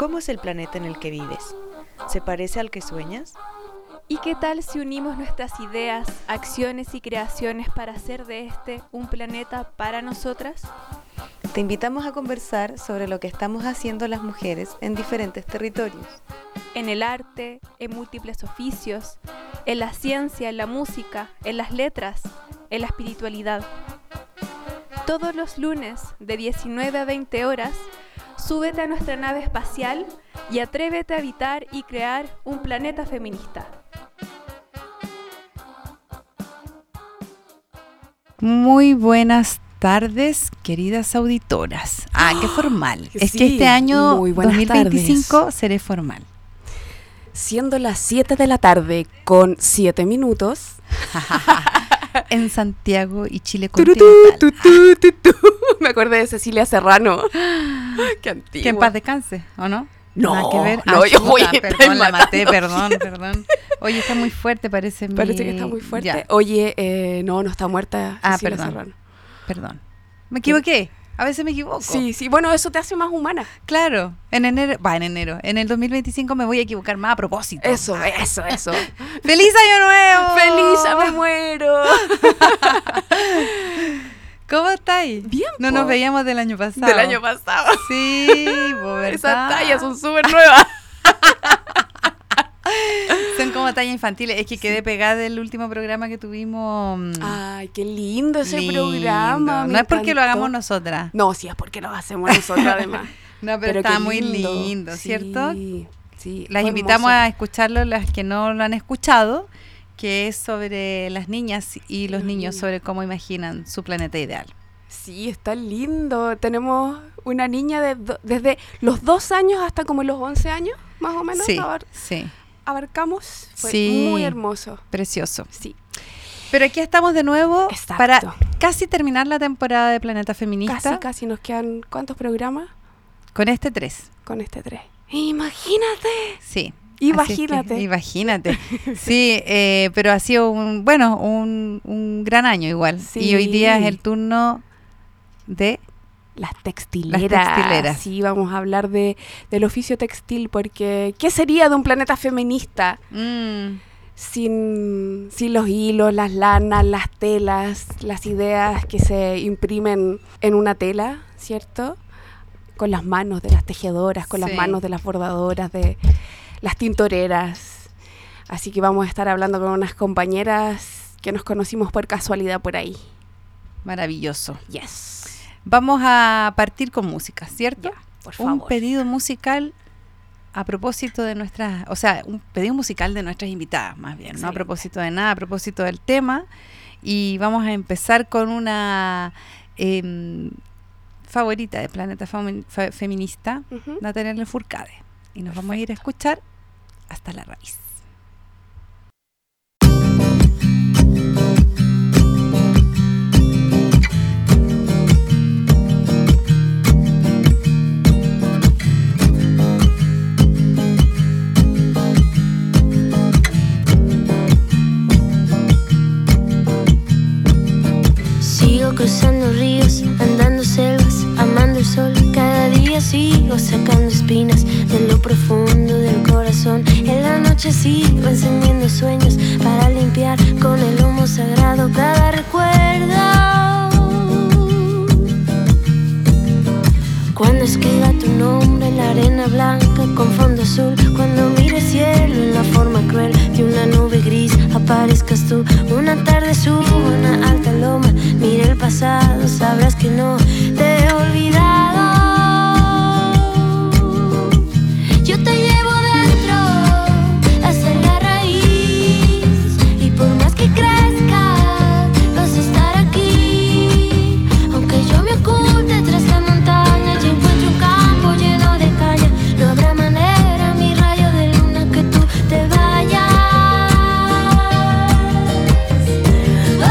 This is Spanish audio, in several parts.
¿Cómo es el planeta en el que vives? ¿Se parece al que sueñas? ¿Y qué tal si unimos nuestras ideas, acciones y creaciones para hacer de este un planeta para nosotras? Te invitamos a conversar sobre lo que estamos haciendo las mujeres en diferentes territorios. En el arte, en múltiples oficios, en la ciencia, en la música, en las letras, en la espiritualidad. Todos los lunes, de 19 a 20 horas, súbete a nuestra nave espacial y atrévete a habitar y crear un planeta feminista. Muy buenas tardes, queridas auditoras. Qué formal. Es que este año 2025 tardes. Seré formal. Siendo las 7 de la tarde con 7 minutos en Santiago y Chile continental. Me acordé de Cecilia Serrano. Qué antigua. Que en paz descanse, ¿o no? No, nada que ver. No, perdón, la maté, perdón. Oye, está muy fuerte, parece que está muy fuerte. Ya. Oye, no está muerta Cecilia Serrano. Perdón. Me equivoqué. A veces me equivoco. Sí, bueno, eso te hace más humana. Claro, en enero. En el 2025 me voy a equivocar más a propósito. Eso. ¡Feliz Año Nuevo! ¡Feliz, ya me muero! ¿Cómo estáis? Bien, no nos veíamos del año pasado. Del año pasado. Sí, ¿verdad? Esas tallas son súper nuevas. Son como tallas infantiles. Es que quedé pegada del último programa que tuvimos. Ay, qué lindo ese programa. No es porque lo hagamos nosotras. No, sí es porque lo hacemos nosotras además. No, pero está muy lindo, ¿cierto? Sí. Las invitamos a escucharlo, las que no lo han escuchado, que es sobre las niñas y los niños, sobre cómo imaginan su planeta ideal. Sí, está lindo. Tenemos una niña desde los 2 años hasta como los 11 años, más o menos. Sí. Abarcamos. Fue muy hermoso. Precioso. Sí. Pero aquí estamos de nuevo. Exacto. Para casi terminar la temporada de Planeta Feminista. Casi. Nos quedan, ¿cuántos programas? Con este 3. Imagínate. Sí. Imagínate. Sí, pero ha sido un gran año igual. Sí. Y hoy día es el turno de las textileras. Sí, vamos a hablar del oficio textil, porque ¿qué sería de un planeta feminista sin los hilos, las lanas, las telas, las ideas que se imprimen en una tela, ¿cierto? Con las manos de las tejedoras, con las manos de las bordadoras, de las tintoreras. Así que vamos a estar hablando con unas compañeras que nos conocimos por casualidad por ahí. Maravilloso. Yes. Vamos a partir con música, ¿cierto? Ya, por favor. Un pedido musical a propósito de un pedido musical de nuestras invitadas, más bien. Excelente. No a propósito de nada, a propósito del tema. Y vamos a empezar con una favorita de Planeta Feminista, Natalia Lafourcade. Y nos vamos a ir a escuchar Hasta la Raíz. Sigo cruzando ríos, andando selvas, amando el sol. Cada día sigo sacando espinas de lo profundo del corazón. En la noche sigo encendiendo sueños para limpiar con el humo sagrado cada recuerdo. Cuando escriba tu nombre en la arena blanca con fondo azul, cuando mire el cielo en la forma cruel de una nube gris, aparezcas tú. Una tarde subo una alta loma, mire el pasado, sabrás que no te he olvidado. Yo te llevo dentro hasta la raíz, y por más que crezca vas a estar aquí. Aunque yo me oculte tras la montaña y encuentre un campo lleno de caña, no habrá manera, mi rayo de luna, que tú te vayas. Oh,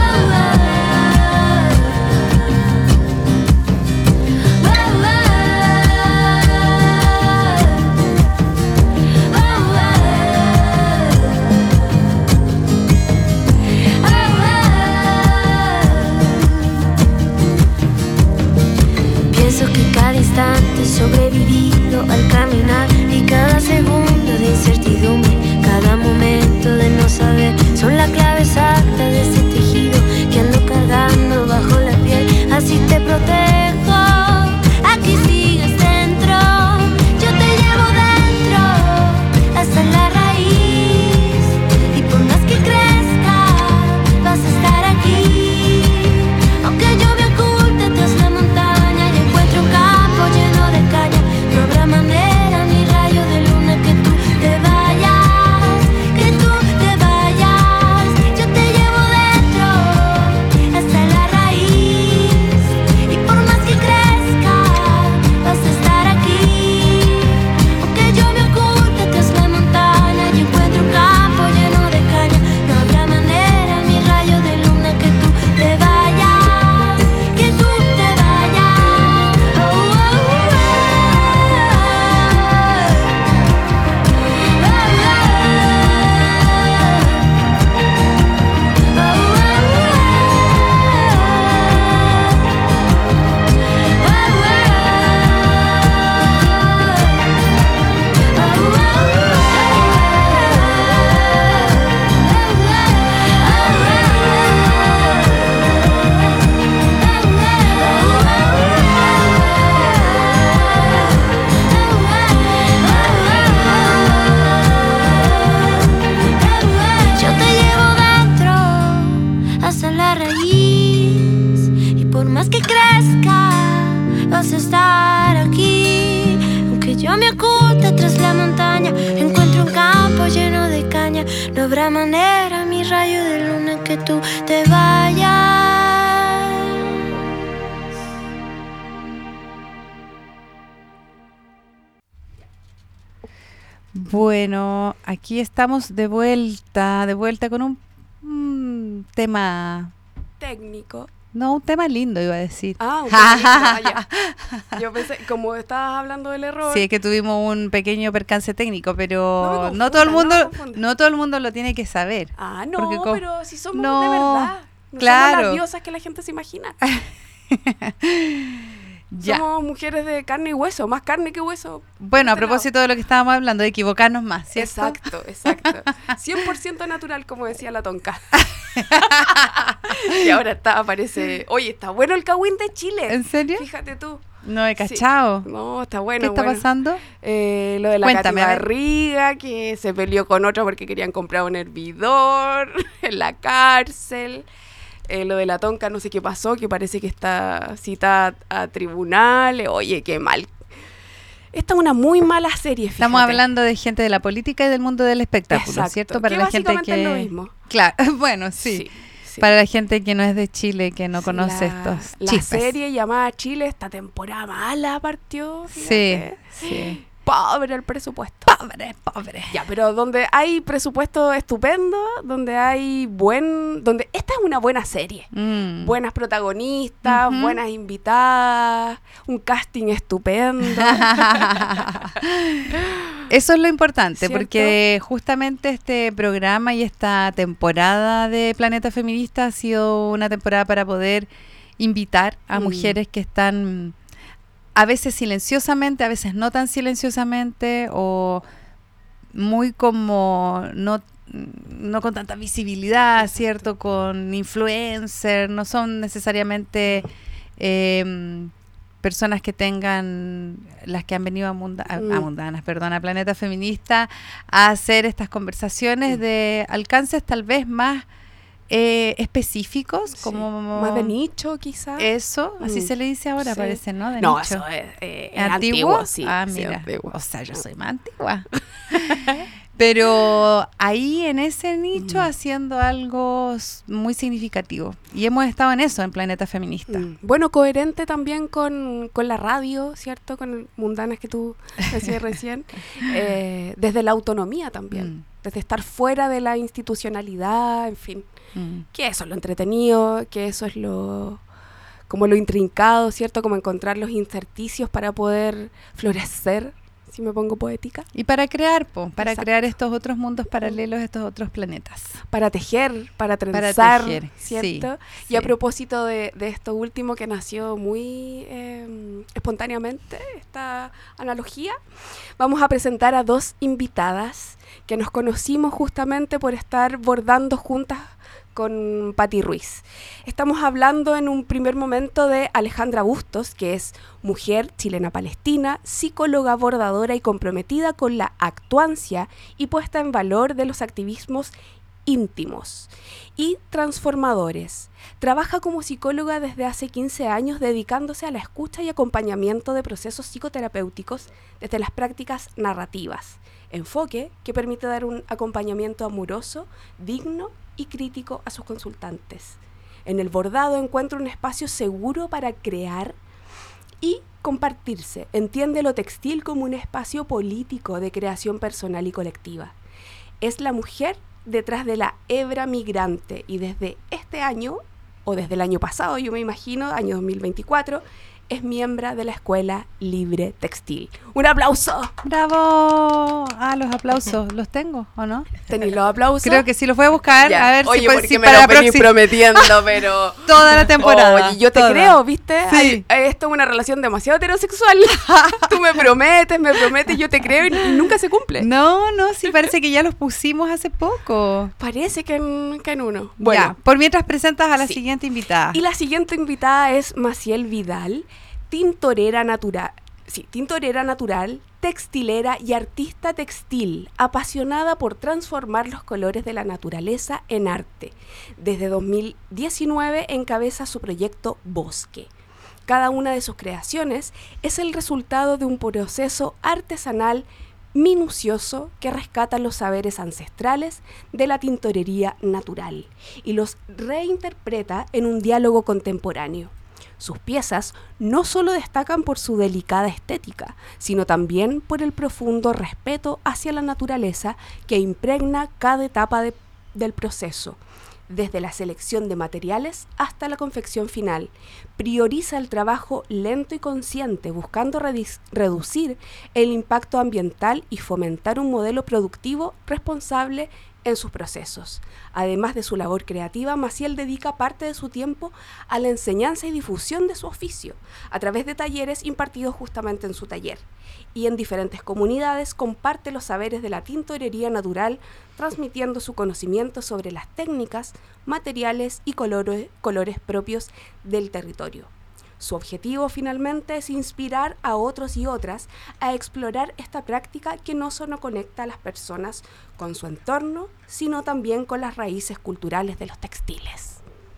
incertidumbre, cada momento de no saber, son la clave exacta de ese tejido que ando cargando bajo la piel. Así te protejo, aquí sigues dentro, yo te llevo dentro hasta la raíz, y por más que crezca vas a estar aquí. Aunque yo me oculte tras la montaña y encuentre un campo lleno de caña, no habrá manera, ni rayo de luna, que tú te vayas, que tú te vayas. Yo te llevo dentro hasta la raíz, y por más que crezca vas a estar aquí. Aunque yo me oculte tras la montaña y encuentre un campo lleno de caña, no habrá manera, ni rayo de luna, que tú te vayas, que tú te vayas. Oh, oh, oh, yo te llevo dentro hasta la raíz, y por más que crezca vas a estar aquí. Aunque yo me oculte tras la montaña, encuentro un campo lleno de caña, no habrá manera, mi rayo de luna, que tú te vayas. Bueno, aquí estamos de vuelta con un tema, Técnico. no, un tema lindo iba a decir. Ah, un poquito, vaya. Yo pensé, como estabas hablando del error. Sí, es que tuvimos un pequeño percance técnico, pero No me confunda. no todo el mundo lo tiene que saber. Ah, no, Porque pero si somos no, de verdad. No claro. somos las diosas que la gente se imagina. Ya. Somos mujeres de carne y hueso, más carne que hueso. Bueno, a Este propósito de lo que estábamos hablando, de equivocarnos más, ¿cierto? Exacto. 100% natural, como decía la tonca. Y ahora aparece... Oye, está bueno el cagüín de Chile. ¿En serio? Fíjate tú. No he cachado. No, está bueno. ¿Qué está pasando? Lo de la Cuéntame, Katy a ver. Barriga, que se peleó con otro porque querían comprar un hervidor en la cárcel. Lo de la tonca, no sé qué pasó, que parece que está citada a tribunales. Oye, qué mal. Esta es una muy mala serie, fíjate. Estamos hablando de gente de la política y del mundo del espectáculo, Exacto, ¿cierto? Para que la gente básicamente que... es lo mismo. Claro, bueno, sí. Sí. Para la gente que no es de Chile, que no conoce estos La chismes. serie llamada Chile, esta temporada mala partió, Sí, fíjate. sí. Pobre el presupuesto. Pobre. Ya, pero donde hay presupuesto estupendo, donde esta es una buena serie. Buenas protagonistas, Ujú. buenas invitadas, un casting estupendo. Eso es lo importante, ¿Cierto? porque justamente este programa y esta temporada de Planeta Feminista ha sido una temporada para poder invitar a mujeres que están a veces silenciosamente, a veces no tan silenciosamente, o muy como no con tanta visibilidad, ¿cierto? Con influencer, no son necesariamente personas que tengan, las que han venido a Mundanas, perdón, a Planeta Feminista, a hacer estas conversaciones de alcances tal vez más específicos, Sí, como más de nicho, quizás. eso, así se le dice ahora, Sí. parece, ¿no? De No, nicho. eso es ¿Antiguo? sí. Ah, sí, mira, antiguo. o sea, yo soy más antigua. Pero ahí en ese nicho haciendo algo muy significativo. Y hemos estado en eso, en Planeta Feminista. Bueno, coherente también con la radio, ¿cierto? Con el Mundanas que tú decías recién. Desde la autonomía también. Desde estar fuera de la institucionalidad, en fin. Que eso es lo entretenido, que eso es como lo intrincado, ¿cierto? Como encontrar los intersticios para poder florecer, si me pongo poética. Y para crear, para Exacto. crear estos otros mundos paralelos, estos otros planetas. Para tejer, para trenzar, tejer, ¿cierto? sí, Y a sí. propósito de esto último que nació muy espontáneamente, esta analogía, vamos a presentar a dos invitadas que nos conocimos justamente por estar bordando juntas con Patti Ruiz. Estamos hablando en un primer momento de Alejandra Bustos, que es mujer chilena-palestina, psicóloga, bordadora y comprometida con la actuancia y puesta en valor de los activismos íntimos y transformadores. Trabaja como psicóloga desde hace 15 años dedicándose a la escucha y acompañamiento de procesos psicoterapéuticos desde las prácticas narrativas, enfoque que permite dar un acompañamiento amoroso, digno y crítico a sus consultantes. En el bordado encuentra un espacio seguro para crear y compartirse. Entiende lo textil como un espacio político de creación personal y colectiva. Es la mujer detrás de la hebra migrante y desde este año, o desde el año pasado, yo me imagino, año 2024, es miembro de la Escuela Libre Textil. ¡Un aplauso! ¡Bravo! Ah, los aplausos, ¿los tengo o no? ¿Tenéis los aplausos? Creo que sí los voy a buscar, Ya. a ver Oye, si, pues, porque si me para lo la venís próxima. prometiendo, pero... Toda la temporada. Oye, yo te toda. creo, ¿viste? Sí. Esto es una relación demasiado heterosexual. Tú me prometes, yo te creo y nunca se cumple. No, sí, parece que ya los pusimos hace poco. Parece que en uno. Bueno, Bueno, por mientras presentas a la Sí. siguiente invitada. y la siguiente invitada es Maciel Vidal, tintorera natural, textilera y artista textil, apasionada por transformar los colores de la naturaleza en arte. Desde 2019 encabeza su proyecto Bosque. Cada una de sus creaciones es el resultado de un proceso artesanal minucioso que rescata los saberes ancestrales de la tintorería natural y los reinterpreta en un diálogo contemporáneo. Sus piezas no solo destacan por su delicada estética, sino también por el profundo respeto hacia la naturaleza que impregna cada etapa del proceso, desde la selección de materiales hasta la confección final. Prioriza el trabajo lento y consciente, buscando reducir el impacto ambiental y fomentar un modelo productivo responsable en sus procesos. Además de su labor creativa, Maciel dedica parte de su tiempo a la enseñanza y difusión de su oficio, a través de talleres impartidos justamente en su taller. Y en diferentes comunidades comparte los saberes de la tintorería natural, transmitiendo su conocimiento sobre las técnicas, materiales y colores propios del territorio. Su objetivo finalmente es inspirar a otros y otras a explorar esta práctica que no solo conecta a las personas con su entorno, sino también con las raíces culturales de los textiles.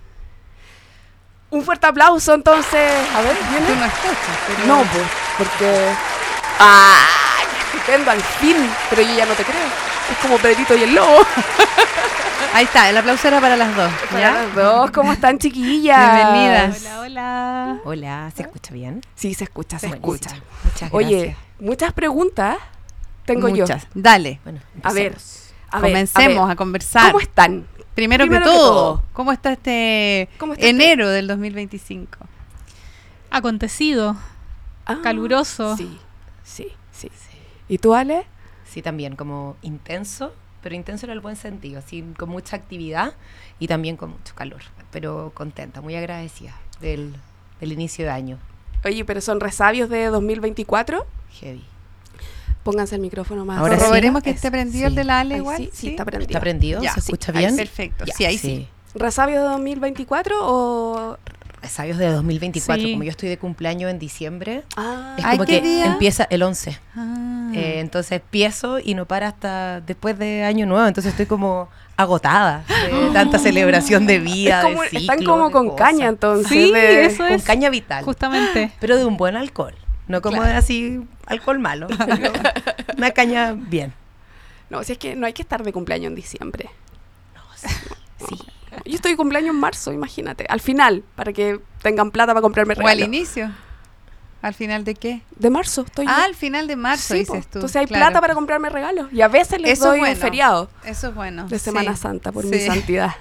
Un fuerte aplauso entonces. A ver, ¿viene? Tú no escuchas, pero... No, pues, porque... ¡Ay! Estupendo, al fin. Pero yo ya no te creo. Es como Pedrito y el Lobo. Ahí está, el aplauso era para las dos. Para ¿Ya? las dos, ¿cómo están, chiquillas? Bienvenidas. Hola. Hola, ¿se escucha bien? Sí, se escucha, se Buenísimo. escucha. Muchas gracias. Oye, muchas preguntas tengo Muchas. yo. Dale, Bueno, A ver, empecemos. comencemos a conversar. ¿Cómo están? Primero que Primero que todo, todo. ¿cómo está este ¿Cómo está enero del 2025? Acontecido, Ah, caluroso. Sí. ¿Y tú, Ale? Sí, también como intenso, pero intenso en el buen sentido, así con mucha actividad y también con mucho calor, pero contenta, muy agradecida del inicio de año. Oye, pero son resabios de 2024. Heavy. Pónganse el micrófono más. Ahora sí. Corroboremos que Eso. esté prendido Sí. el de la Ale Ay, igual. sí, está prendido. ¿Está prendido? Ya, ¿Se sí, escucha ahí, bien? perfecto. Ya, Sí, ahí sí. ¿Resabios de 2024 o...? Resabios de 2024, Sí. como yo estoy de cumpleaños en diciembre, Ah, es Ay, como ¿qué que día? empieza el 11. Ah. Entonces empiezo y no para hasta después de Año Nuevo, entonces estoy como agotada de tanta celebración de vida, es como, de están ciclos, como de con cosas. caña entonces. Sí, de- eso Con es. caña vital, Justamente. pero de un buen alcohol, no como Claro. de así alcohol malo, sino una caña bien. No, si es que no hay que estar de cumpleaños en diciembre. Sí. Yo estoy de cumpleaños en marzo, imagínate. Al final, para que tengan plata para comprarme ¿O al regalos. inicio? ¿Al final de qué? De marzo estoy yo. Al final de marzo, Sí, po. dices tú. Entonces hay claro. plata para comprarme regalos. Y a veces les Eso es doy bueno. un feriado Eso es bueno. de Semana sí. Santa por Sí. mi santidad.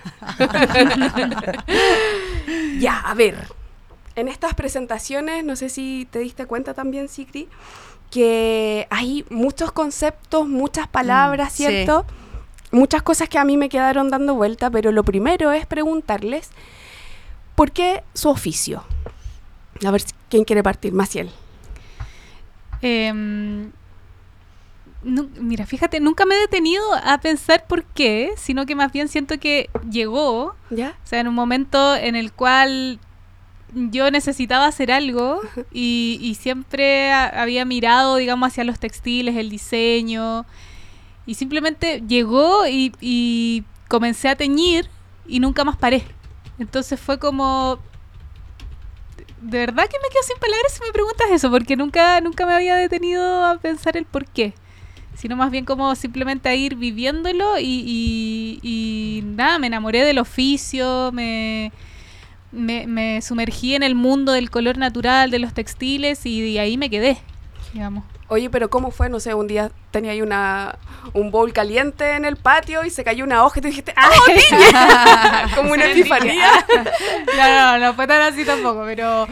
Ya, a ver. En estas presentaciones, no sé si te diste cuenta también, Sikri, que hay muchos conceptos, muchas palabras, sí. ¿cierto? Muchas cosas que a mí me quedaron dando vuelta, pero lo primero es preguntarles ¿por qué su oficio? A ver, ¿quién quiere partir? Maciel. Em, mira, fíjate, nunca me he detenido a pensar por qué, sino que más bien siento que llegó, ¿Ya? o sea, en un momento en el cual yo necesitaba hacer algo y siempre había mirado, digamos, hacia los textiles, el diseño, y simplemente llegó y comencé a teñir y nunca más paré. Entonces fue como... De verdad que me quedo sin palabras si me preguntas eso, porque nunca me había detenido a pensar el por qué, sino más bien como simplemente a ir viviéndolo y nada, me enamoré del oficio, me sumergí en el mundo del color natural, de los textiles, y ahí me quedé, digamos. Oye, pero ¿cómo fue? No sé, un día tenía ahí un bowl caliente en el patio y se cayó una hoja y tú dijiste, ¡oh, niña! Como una epifanía. No fue tan así tampoco, pero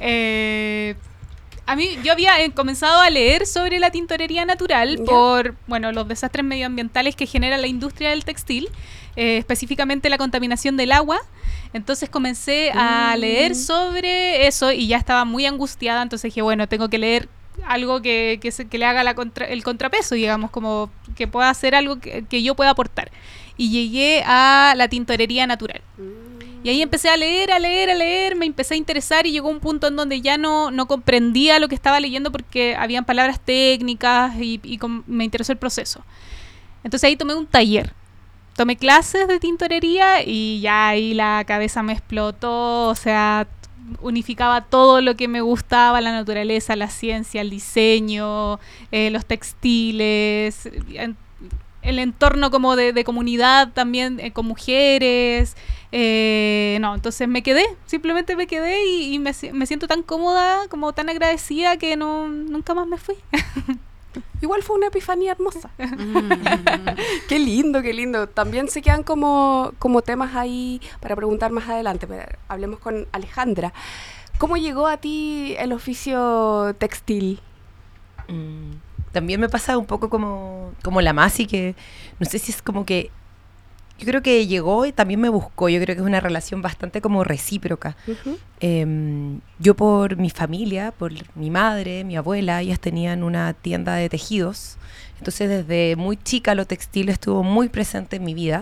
a mí yo había comenzado a leer sobre la tintorería natural por, bueno, los desastres medioambientales que genera la industria del textil, específicamente la contaminación del agua. Entonces comencé a leer sobre eso y ya estaba muy angustiada, entonces dije, bueno, tengo que leer algo que le haga el contrapeso, digamos, como que pueda hacer algo que yo pueda aportar. Y llegué a la tintorería natural. Y ahí empecé a leer, me empecé a interesar y llegó un punto en donde ya no comprendía lo que estaba leyendo porque habían palabras técnicas y me interesó el proceso. Entonces ahí tomé un taller. Tomé clases de tintorería y ya ahí la cabeza me explotó, o sea, unificaba todo lo que me gustaba, la naturaleza, la ciencia, el diseño, los textiles, el entorno como de comunidad también con mujeres. Entonces simplemente me quedé y me siento tan cómoda, como tan agradecida que nunca más me fui. Igual fue una epifanía hermosa. Qué lindo, qué lindo. También se quedan como temas ahí para preguntar más adelante. Pero hablemos con Alejandra. ¿Cómo llegó a ti el oficio textil? También me pasa un poco como la Masi, que no sé si es como que... Yo creo que llegó y también me buscó. Yo creo que es una relación bastante como recíproca. Yo por mi familia, por mi madre, mi abuela, ellas tenían una tienda de tejidos. Entonces desde muy chica lo textil estuvo muy presente en mi vida.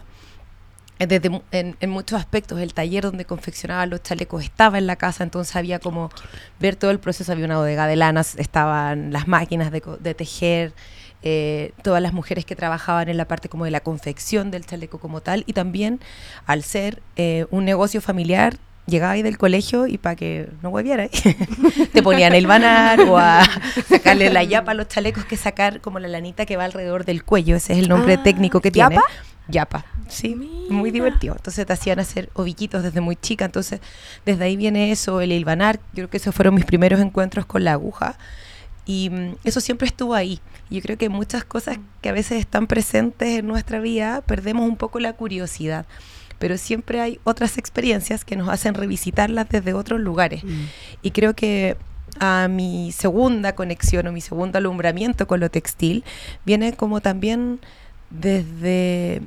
En muchos aspectos, el taller donde confeccionaba los chalecos estaba en la casa, entonces había como ver todo el proceso. Había una bodega de lanas, estaban las máquinas de tejer, todas las mujeres que trabajaban en la parte como de la confección del chaleco como tal, y también al ser un negocio familiar, llegaba ahí del colegio y para que no hueviera, te ponían el banar o a sacarle la yapa a los chalecos, que sacar como la lanita que va alrededor del cuello, ese es el nombre técnico que tiene. ¿Yapa? Yapa, sí, Mira. muy divertido. Entonces te hacían hacer ovillitos desde muy chica, entonces desde ahí viene eso, el hilvanar. Yo creo que esos fueron mis primeros encuentros con la aguja y eso siempre estuvo ahí. Yo creo que muchas cosas que a veces están presentes en nuestra vida perdemos un poco la curiosidad, pero siempre hay otras experiencias que nos hacen revisitarlas desde otros lugares. Y creo que a mi segunda conexión o mi segundo alumbramiento con lo textil viene como también desde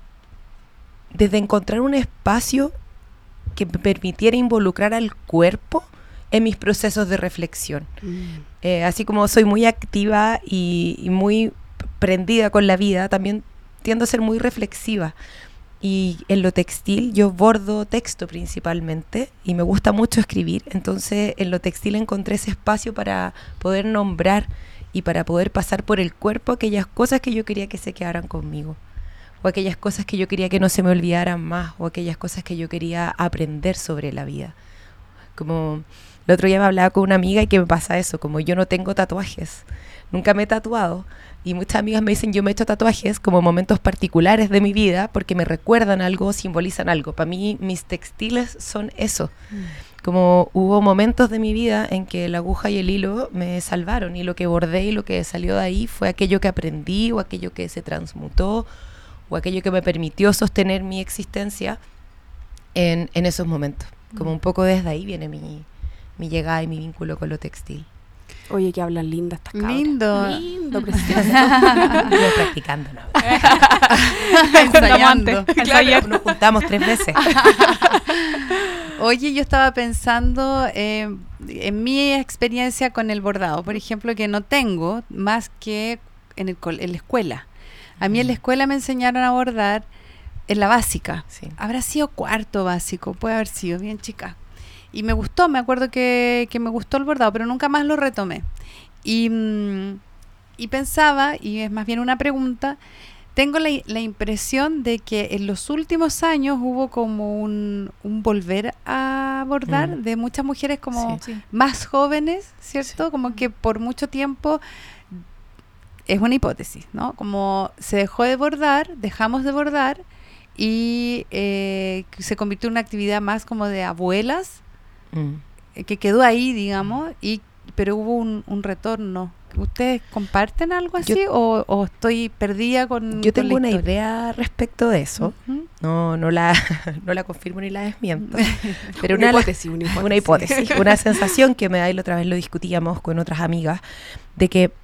encontrar un espacio que me permitiera involucrar al cuerpo en mis procesos de reflexión. Así como soy muy activa y muy prendida con la vida, también tiendo a ser muy reflexiva. Y en lo textil yo bordo texto principalmente y me gusta mucho escribir. Entonces en lo textil encontré ese espacio para poder nombrar y para poder pasar por el cuerpo aquellas cosas que yo quería que se quedaran conmigo, o aquellas cosas que yo quería que no se me olvidaran más, o aquellas cosas que yo quería aprender sobre la vida. Como el otro día me hablaba con una amiga y que me pasa eso, como yo no tengo tatuajes, nunca me he tatuado, y muchas amigas me dicen yo me he hecho tatuajes como momentos particulares de mi vida porque me recuerdan algo, simbolizan algo. Para mí mis textiles son eso. Como hubo momentos de mi vida en que la aguja y el hilo me salvaron, y lo que bordé y lo que salió de ahí fue aquello que aprendí, o aquello que se transmutó, o aquello que me permitió sostener mi existencia en esos momentos. Como un poco desde ahí viene mi llegada y mi vínculo con lo textil. Oye, que hablan lindas estas cabras. Lindo, precioso. Yo practicando, ¿no? ensayando. Claro, nos juntamos 3 veces. Oye, yo estaba pensando en mi experiencia con el bordado, por ejemplo, que no tengo más que en la escuela. A mí en la escuela me enseñaron a bordar en la básica. Sí. Habrá sido cuarto básico, puede haber sido, bien chica. Y me gustó, me acuerdo que me gustó el bordado, pero nunca más lo retomé. Y pensaba, y es más bien una pregunta, tengo la impresión de que en los últimos años hubo como un volver a bordar de muchas mujeres como más jóvenes, ¿cierto? Como que por mucho tiempo, es una hipótesis, ¿no? Como se dejó de bordar, dejamos de bordar y se convirtió en una actividad más como de abuelas, que quedó ahí, digamos, pero hubo un retorno. ¿Ustedes comparten algo así o estoy perdida con Yo tengo con la una historia? idea respecto de eso. Ujú. No la confirmo ni la desmiento. Pero Una una hipótesis, una sensación que me da, y la otra vez lo discutíamos con otras amigas, de que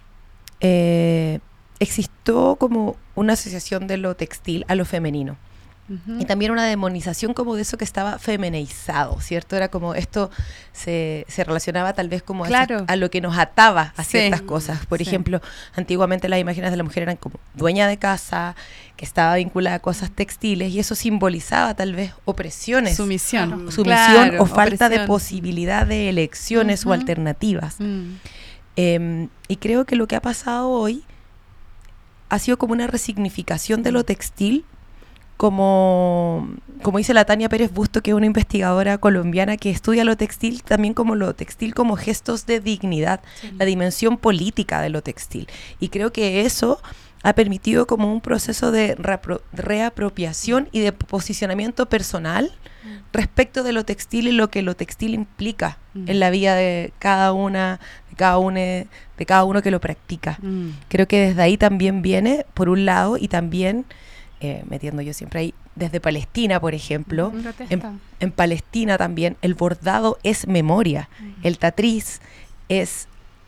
existió como una asociación de lo textil a lo femenino. Ujú. Y también una demonización como de eso que estaba femenizado, ¿cierto? Era como esto se relacionaba tal vez como Claro. a lo que nos ataba a Sí. ciertas cosas. Por Sí. ejemplo, antiguamente las imágenes de la mujer eran como dueña de casa, que estaba vinculada a cosas textiles, y eso simbolizaba tal vez opresiones, Sumisión. sumisión Claro, o falta de opresión. posibilidad de elecciones o Ujú. alternativas. Mm. Y creo que lo que ha pasado hoy ha sido como una resignificación de lo textil, como dice la Tania Pérez Busto, que es una investigadora colombiana que estudia lo textil también como lo textil como gestos de dignidad, la dimensión política de lo textil. Y creo que eso ha permitido como un proceso de reapropiación y de posicionamiento personal respecto de lo textil y lo que lo textil implica en la vida de cada una, de cada uno que lo practica. Creo que desde ahí también viene, por un lado, y también metiendo yo siempre ahí, desde Palestina, por ejemplo, en Palestina también el bordado es memoria, el tatriz es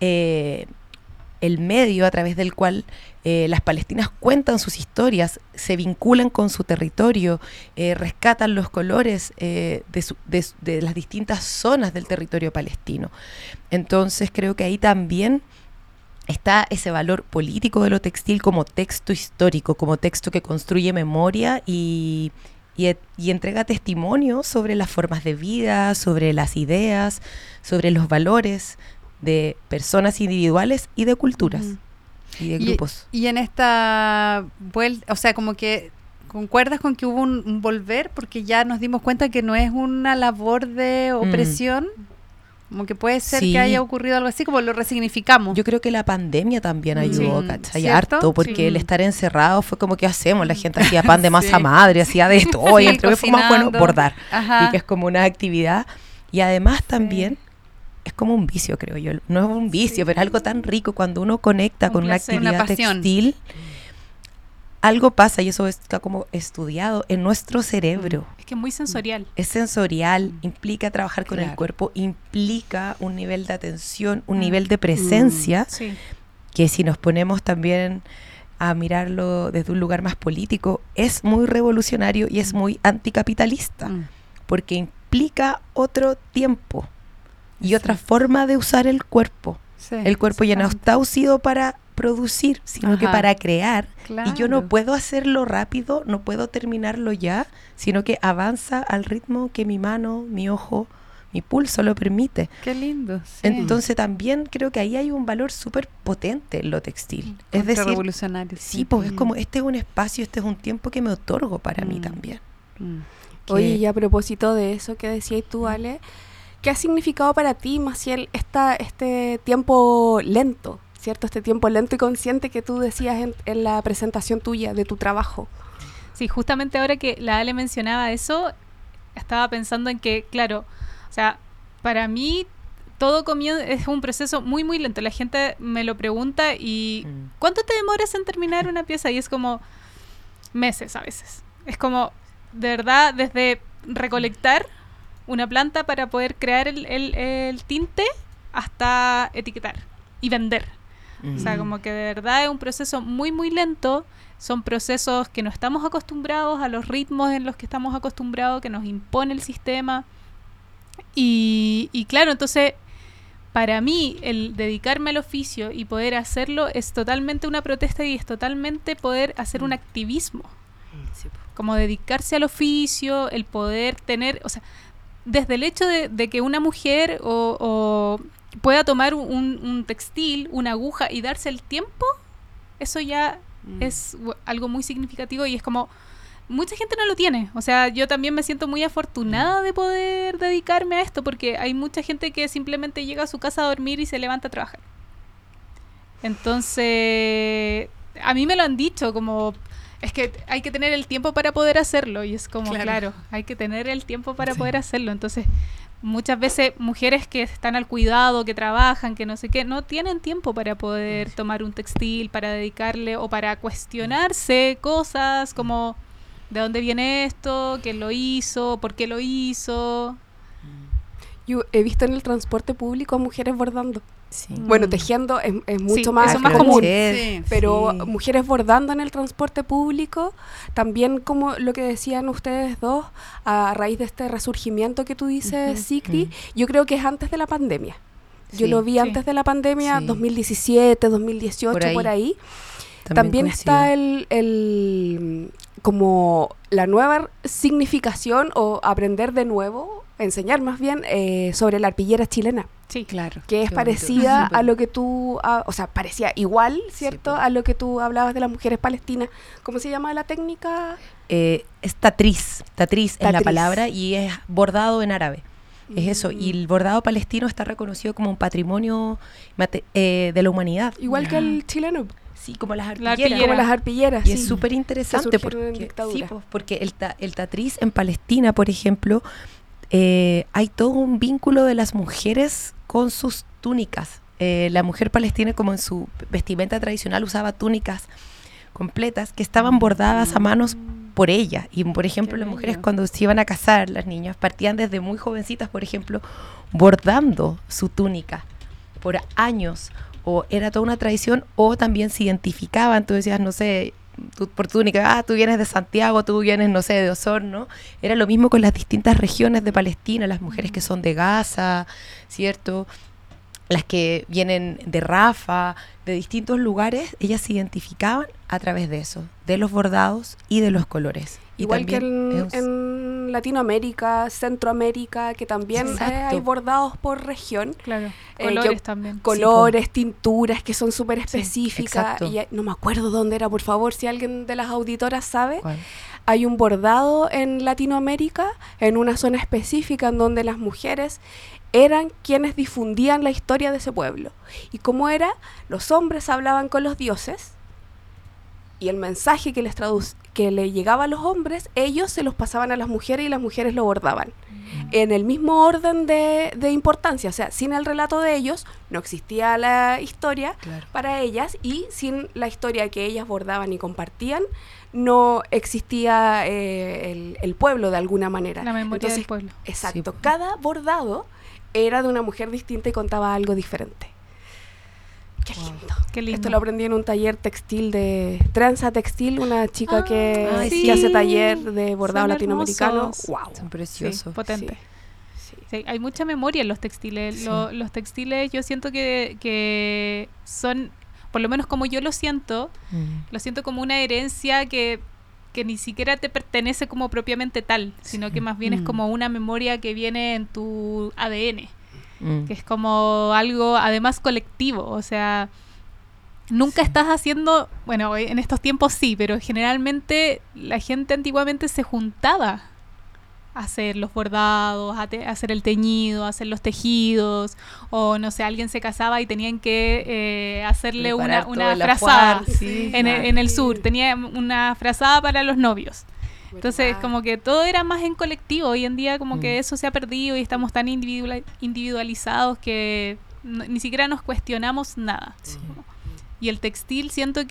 el medio a través del cual las palestinas cuentan sus historias, se vinculan con su territorio, rescatan los colores de las distintas zonas del territorio palestino. Entonces creo que ahí también está ese valor político de lo textil como texto histórico, como texto que construye memoria y entrega testimonio sobre las formas de vida, sobre las ideas, sobre los valores de personas individuales y de culturas y de grupos. Y en esta vuelta, o sea, como que ¿concuerdas con que hubo un volver? Porque ya nos dimos cuenta que no es una labor de opresión. Como que puede ser que haya ocurrido algo así, como lo resignificamos. Yo creo que la pandemia también ayudó, ¿cachai? ¿Cierto? Harto, porque Sí. el estar encerrado fue como, ¿qué hacemos? La gente hacía pan de masa madre, hacía de todo, y entre fue más bueno bordar. Ajá. Y que es como una actividad. Y además también es como un vicio, creo yo. No es un vicio, pero es algo tan rico cuando uno conecta con una placer, actividad una pasión. textil. Algo pasa, y eso está como estudiado en nuestro cerebro. Es que es muy sensorial. Es sensorial, implica trabajar con el Claro. cuerpo, implica un nivel de atención, un nivel de presencia, Sí. que si nos ponemos también a mirarlo desde un lugar más político, es muy revolucionario y es muy anticapitalista, porque implica otro tiempo y otra forma de usar el cuerpo. Sí, El cuerpo ya no está usido para producir, sino que Ajá. para crear. Y yo no Claro. puedo hacerlo rápido, no puedo terminarlo ya, sino que avanza al ritmo que mi mano, mi ojo, mi pulso lo permite. Qué lindo. Sí. Entonces también creo que ahí hay un valor súper potente en lo textil. Es decir, revolucionario. sí, pues es como, este es un espacio, este es un tiempo que me otorgo para mí también. Que- Oye, y a propósito de eso que decías tú, Ale, ¿qué ha significado para ti, Maciel, este tiempo lento, ¿cierto? Este tiempo lento y consciente que tú decías en la presentación tuya de tu trabajo. Sí, justamente ahora que la Ale mencionaba eso, estaba pensando en que, claro, o sea, para mí todo es un proceso muy, muy lento. La gente me lo pregunta y ¿cuánto te demoras en terminar una pieza? Y es como meses a veces. Es como, de verdad, desde recolectar una planta para poder crear el tinte hasta etiquetar y vender. O sea, como que de verdad es un proceso muy, muy lento. Son procesos que no estamos acostumbrados a los ritmos en los que estamos acostumbrados, que nos impone el sistema. Y claro, entonces, para mí el dedicarme al oficio y poder hacerlo es totalmente una protesta y es totalmente poder hacer un activismo. Sí, po. Como dedicarse al oficio, el poder tener, o sea, desde el hecho de que una mujer o pueda tomar un textil, una aguja y darse el tiempo, eso ya es algo muy significativo y es como, mucha gente no lo tiene. O sea, yo también me siento muy afortunada de poder dedicarme a esto porque hay mucha gente que simplemente llega a su casa a dormir y se levanta a trabajar. Entonces, a mí me lo han dicho como, es que hay que tener el tiempo para poder hacerlo y es como, claro hay que tener el tiempo para poder hacerlo. Entonces, muchas veces mujeres que están al cuidado, que trabajan, que no sé qué, no tienen tiempo para poder tomar un textil, para dedicarle o para cuestionarse cosas como ¿de dónde viene esto? ¿Quién lo hizo? ¿Por qué lo hizo? Yo he visto en el transporte público a mujeres bordando. Sí. Bueno, tejiendo es mucho Sí, más eso es más común. Sí. Pero Sí. mujeres bordando en el transporte público, también como lo que decían ustedes dos, a raíz de este resurgimiento que tú dices, Sikri, yo creo que es antes de la pandemia. Yo Sí. lo vi Sí. antes de la pandemia, Sí. 2017, 2018, por ahí. También está el como la nueva significación o aprender de nuevo, enseñar más bien sobre la arpillera chilena. Sí, Claro. Que es Qué bonito. parecida Súper. a lo que tú, o sea, parecía igual, ¿cierto? po. A lo que tú hablabas de las mujeres palestinas. ¿Cómo se llama la técnica? Es tatriz es la Tatriz. palabra y es bordado en árabe. Es eso, y el bordado palestino está reconocido como un patrimonio de la humanidad. Igual que el chileno, Sí, como las La arpilleras. arpillera. como las arpilleras. Y sí. es súper interesante Que surgieron en porque, dictadura. sí, pues, porque el tatriz en Palestina, por ejemplo, hay todo un vínculo de las mujeres con sus túnicas. La mujer palestina, como en su vestimenta tradicional, usaba túnicas completas que estaban bordadas a manos por ella. Y, por ejemplo, Qué las mujeres bello. cuando se iban a casar, las niñas partían desde muy jovencitas, por ejemplo, bordando su túnica por años. O era toda una tradición, o también se identificaban, tú decías, no sé, por túnica, tú vienes de Santiago, tú vienes, no sé, de Osorno. Era lo mismo con las distintas regiones de Palestina, las mujeres que son de Gaza, ¿cierto? Las que vienen de Rafa, de distintos lugares, ellas se identificaban a través de eso, de los bordados y de los colores. Y Igual que también en Latinoamérica, Centroamérica, que también Exacto. hay bordados por región. claro. Eh, Colores yo- también. Colores, tinturas que son súper específicas. exacto. Y no me acuerdo dónde era, por favor, si alguien de las auditoras sabe. ¿Cuál? Hay un bordado en Latinoamérica, en una zona específica en donde las mujeres eran quienes difundían la historia de ese pueblo. ¿Y cómo era? Los hombres hablaban con los dioses y el mensaje que le llegaba a los hombres, ellos se los pasaban a las mujeres y las mujeres lo bordaban. En el mismo orden de importancia, o sea, sin el relato de ellos no existía la historia Claro. para ellas y sin la historia que ellas bordaban y compartían no existía el pueblo de alguna manera. La memoria Entonces, del pueblo. exacto, Sí. cada bordado era de una mujer distinta y contaba algo diferente. Qué lindo. Qué lindo. Esto lo aprendí en un taller textil de Tranza Textil, una chica que, ay, que sí. hace taller de bordado Son latinoamericano. hermosos. Wow. Son Sí, preciosos. potente. Sí. Sí, hay mucha memoria en los textiles. Sí. Los textiles yo siento que son, por lo menos como yo lo siento como una herencia que ni siquiera te pertenece como propiamente tal, sino que más bien es como una memoria que viene en tu ADN, que es como algo además colectivo, o sea, nunca estás haciendo, bueno, en estos tiempos sí, pero generalmente la gente antiguamente se juntaba a hacer los bordados, a hacer el teñido, a hacer los tejidos, o no sé, alguien se casaba y tenían que hacerle Preparar una todo el frazada. ajuar, sí, En claro. el sur, tenía una frazada para los novios. Entonces, ¿Verdad? como que todo era más en colectivo. Hoy en día como que eso se ha perdido y estamos tan individualizados que ni siquiera nos cuestionamos nada. Sí. Y el textil siento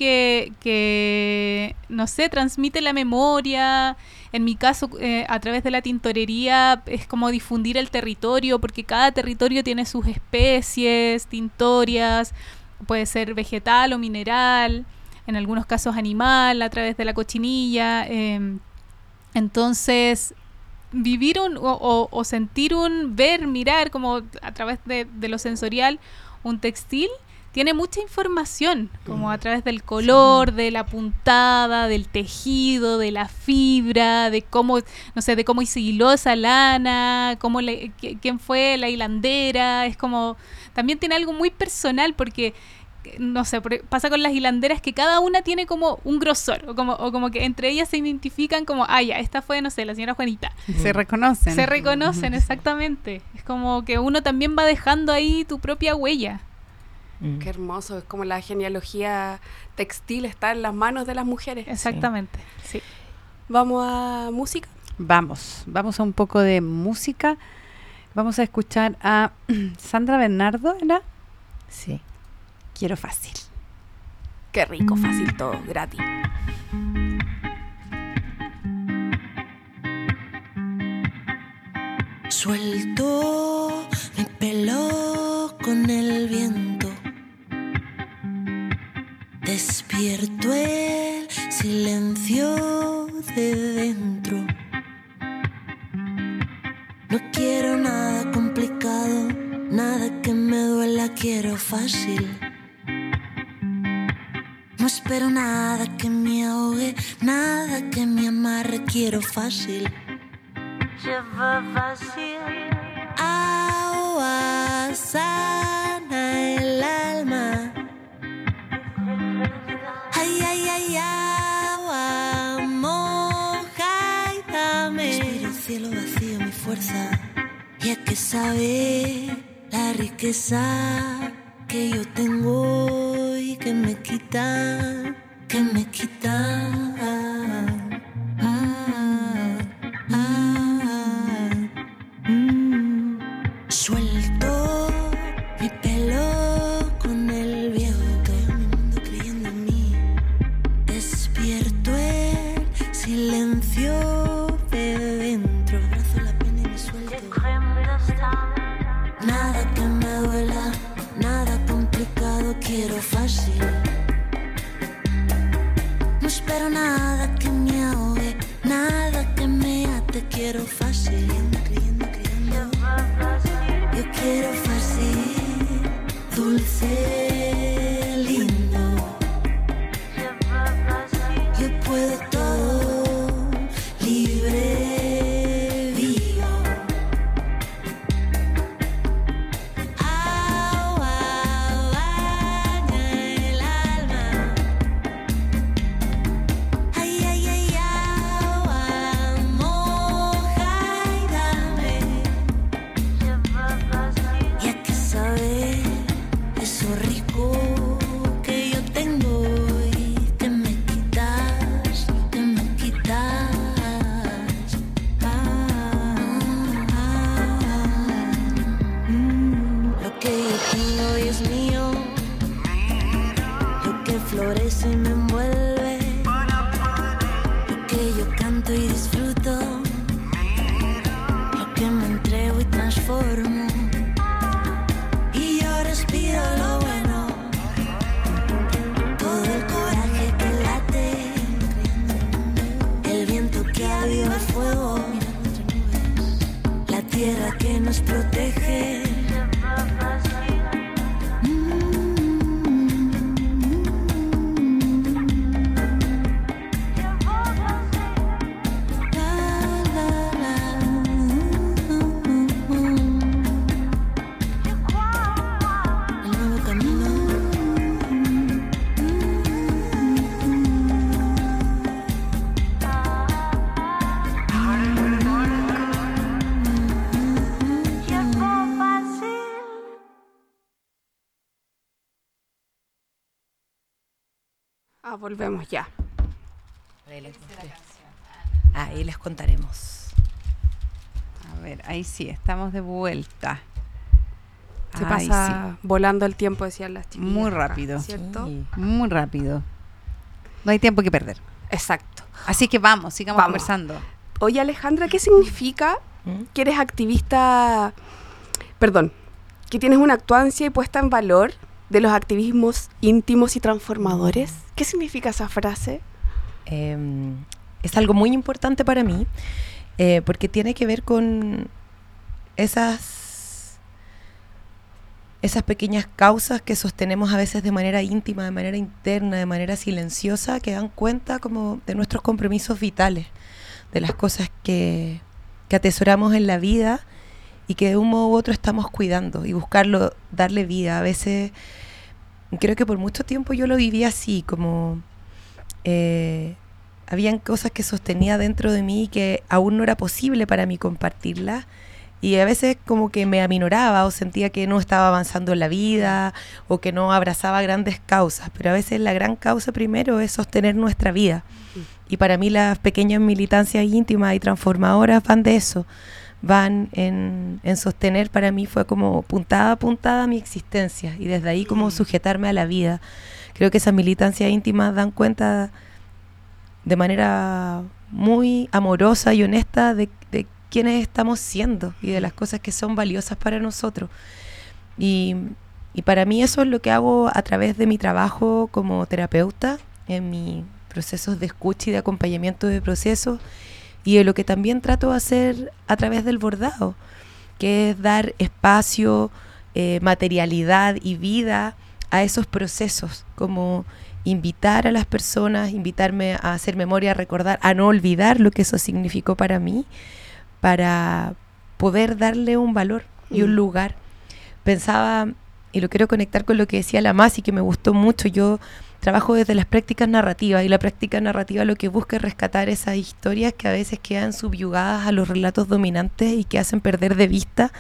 que, no sé, transmite la memoria. En mi caso, a través de la tintorería, es como difundir el territorio, porque cada territorio tiene sus especies, tintorias, puede ser vegetal o mineral, en algunos casos animal, a través de la cochinilla. Entonces, vivir o sentir ver, mirar como a través de lo sensorial un textil, tiene mucha información, como a través del color, de la puntada, del tejido, de la fibra, de cómo, no sé, de cómo se hiló esa lana, quién fue la hilandera. Es como, también tiene algo muy personal porque, no sé, pasa con las hilanderas que cada una tiene como un grosor, o como que entre ellas se identifican como, ya, esta fue, no sé, la señora Juanita. Se reconocen. Se reconocen, exactamente. Es como que uno también va dejando ahí tu propia huella. Qué hermoso, es como la genealogía textil está en las manos de las mujeres. Exactamente, sí. ¿Vamos a música? Vamos a un poco de música. Vamos a escuchar a Sandra Bernardo, ¿era? Sí. Quiero fácil. Qué rico, fácil todo, gratis. Suelto mi pelo con el viento, despierto el silencio de dentro. No quiero nada complicado, nada que me duela, quiero fácil. No espero nada que me ahogue, nada que me amarre, quiero fácil. Lleva fácil. Agua sana el alma. Ay, ay, ay, agua moja y dame. Respiro el cielo vacío, mi fuerza. Ya que sabe la riqueza que yo tengo y que me quita, que me quita. Suelto mi pelo con el viento, mi mundo creyendo en mí. Despierto el silencio de dentro. Abrazo la pena y me suelto. Nada que me duela, nada complicado, quiero fácil. No espero nada que me ahogue, nada que me ate, quiero fácil. Creyendo. Yo quiero fácil, dulce, lindo. Yo puedo todo, libre, vivo. Agua baña el alma. Ay, ay, ay, agua moja y dame. Ya que sabe eso rico que yo tengo y que me quitas, que me quitas. Lo que yo tengo y es mío, lo que florece y me envuelve, lo que yo canto y disfruto, lo que me entrego y transformo. Y yo respiro lo bueno, todo el coraje que late, el viento que aviva el fuego, la tierra que nos protege. El nuevo camino. Volvemos ya. Ahí les contaremos. A ver, ahí sí, estamos de vuelta. Se Ahí pasa volando el tiempo, decían las chicas. Muy rápido. ¿Cierto? Sí. sí, muy rápido. No hay tiempo que perder. Exacto. Así que sigamos conversando. Oye, Alejandra, ¿qué significa que eres activista, que tienes una actuancia y puesta en valor de los activismos íntimos y transformadores? ¿Qué significa esa frase? Es algo muy importante para mí. porque tiene que ver con esas pequeñas causas que sostenemos a veces de manera íntima, de manera interna, de manera silenciosa, que dan cuenta como de nuestros compromisos vitales, de las cosas que atesoramos en la vida y que de un modo u otro estamos cuidando y buscarlo, darle vida. A veces, creo que por mucho tiempo yo lo viví así, como habían cosas que sostenía dentro de mí que aún no era posible para mí compartirlas. Y a veces como que me aminoraba o sentía que no estaba avanzando en la vida o que no abrazaba grandes causas. Pero a veces la gran causa primero es sostener nuestra vida. Y para mí las pequeñas militancias íntimas y transformadoras van de eso. Van en sostener, para mí fue como puntada a puntada mi existencia. Y desde ahí como sujetarme a la vida. Creo que esas militancias íntimas dan cuenta de manera muy amorosa y honesta de quiénes estamos siendo y de las cosas que son valiosas para nosotros. Y para mí eso es lo que hago a través de mi trabajo como terapeuta, en mis procesos de escucha y de acompañamiento de procesos, y de lo que también trato de hacer a través del bordado, que es dar espacio, materialidad y vida a esos procesos, como invitar a las personas, invitarme a hacer memoria, a recordar, a no olvidar lo que eso significó para mí, para poder darle un valor y un lugar. Pensaba, y lo quiero conectar con lo que decía la Masi, que me gustó mucho. Yo trabajo desde las prácticas narrativas, y la práctica narrativa lo que busca es rescatar esas historias que a veces quedan subyugadas a los relatos dominantes y que hacen perder de vista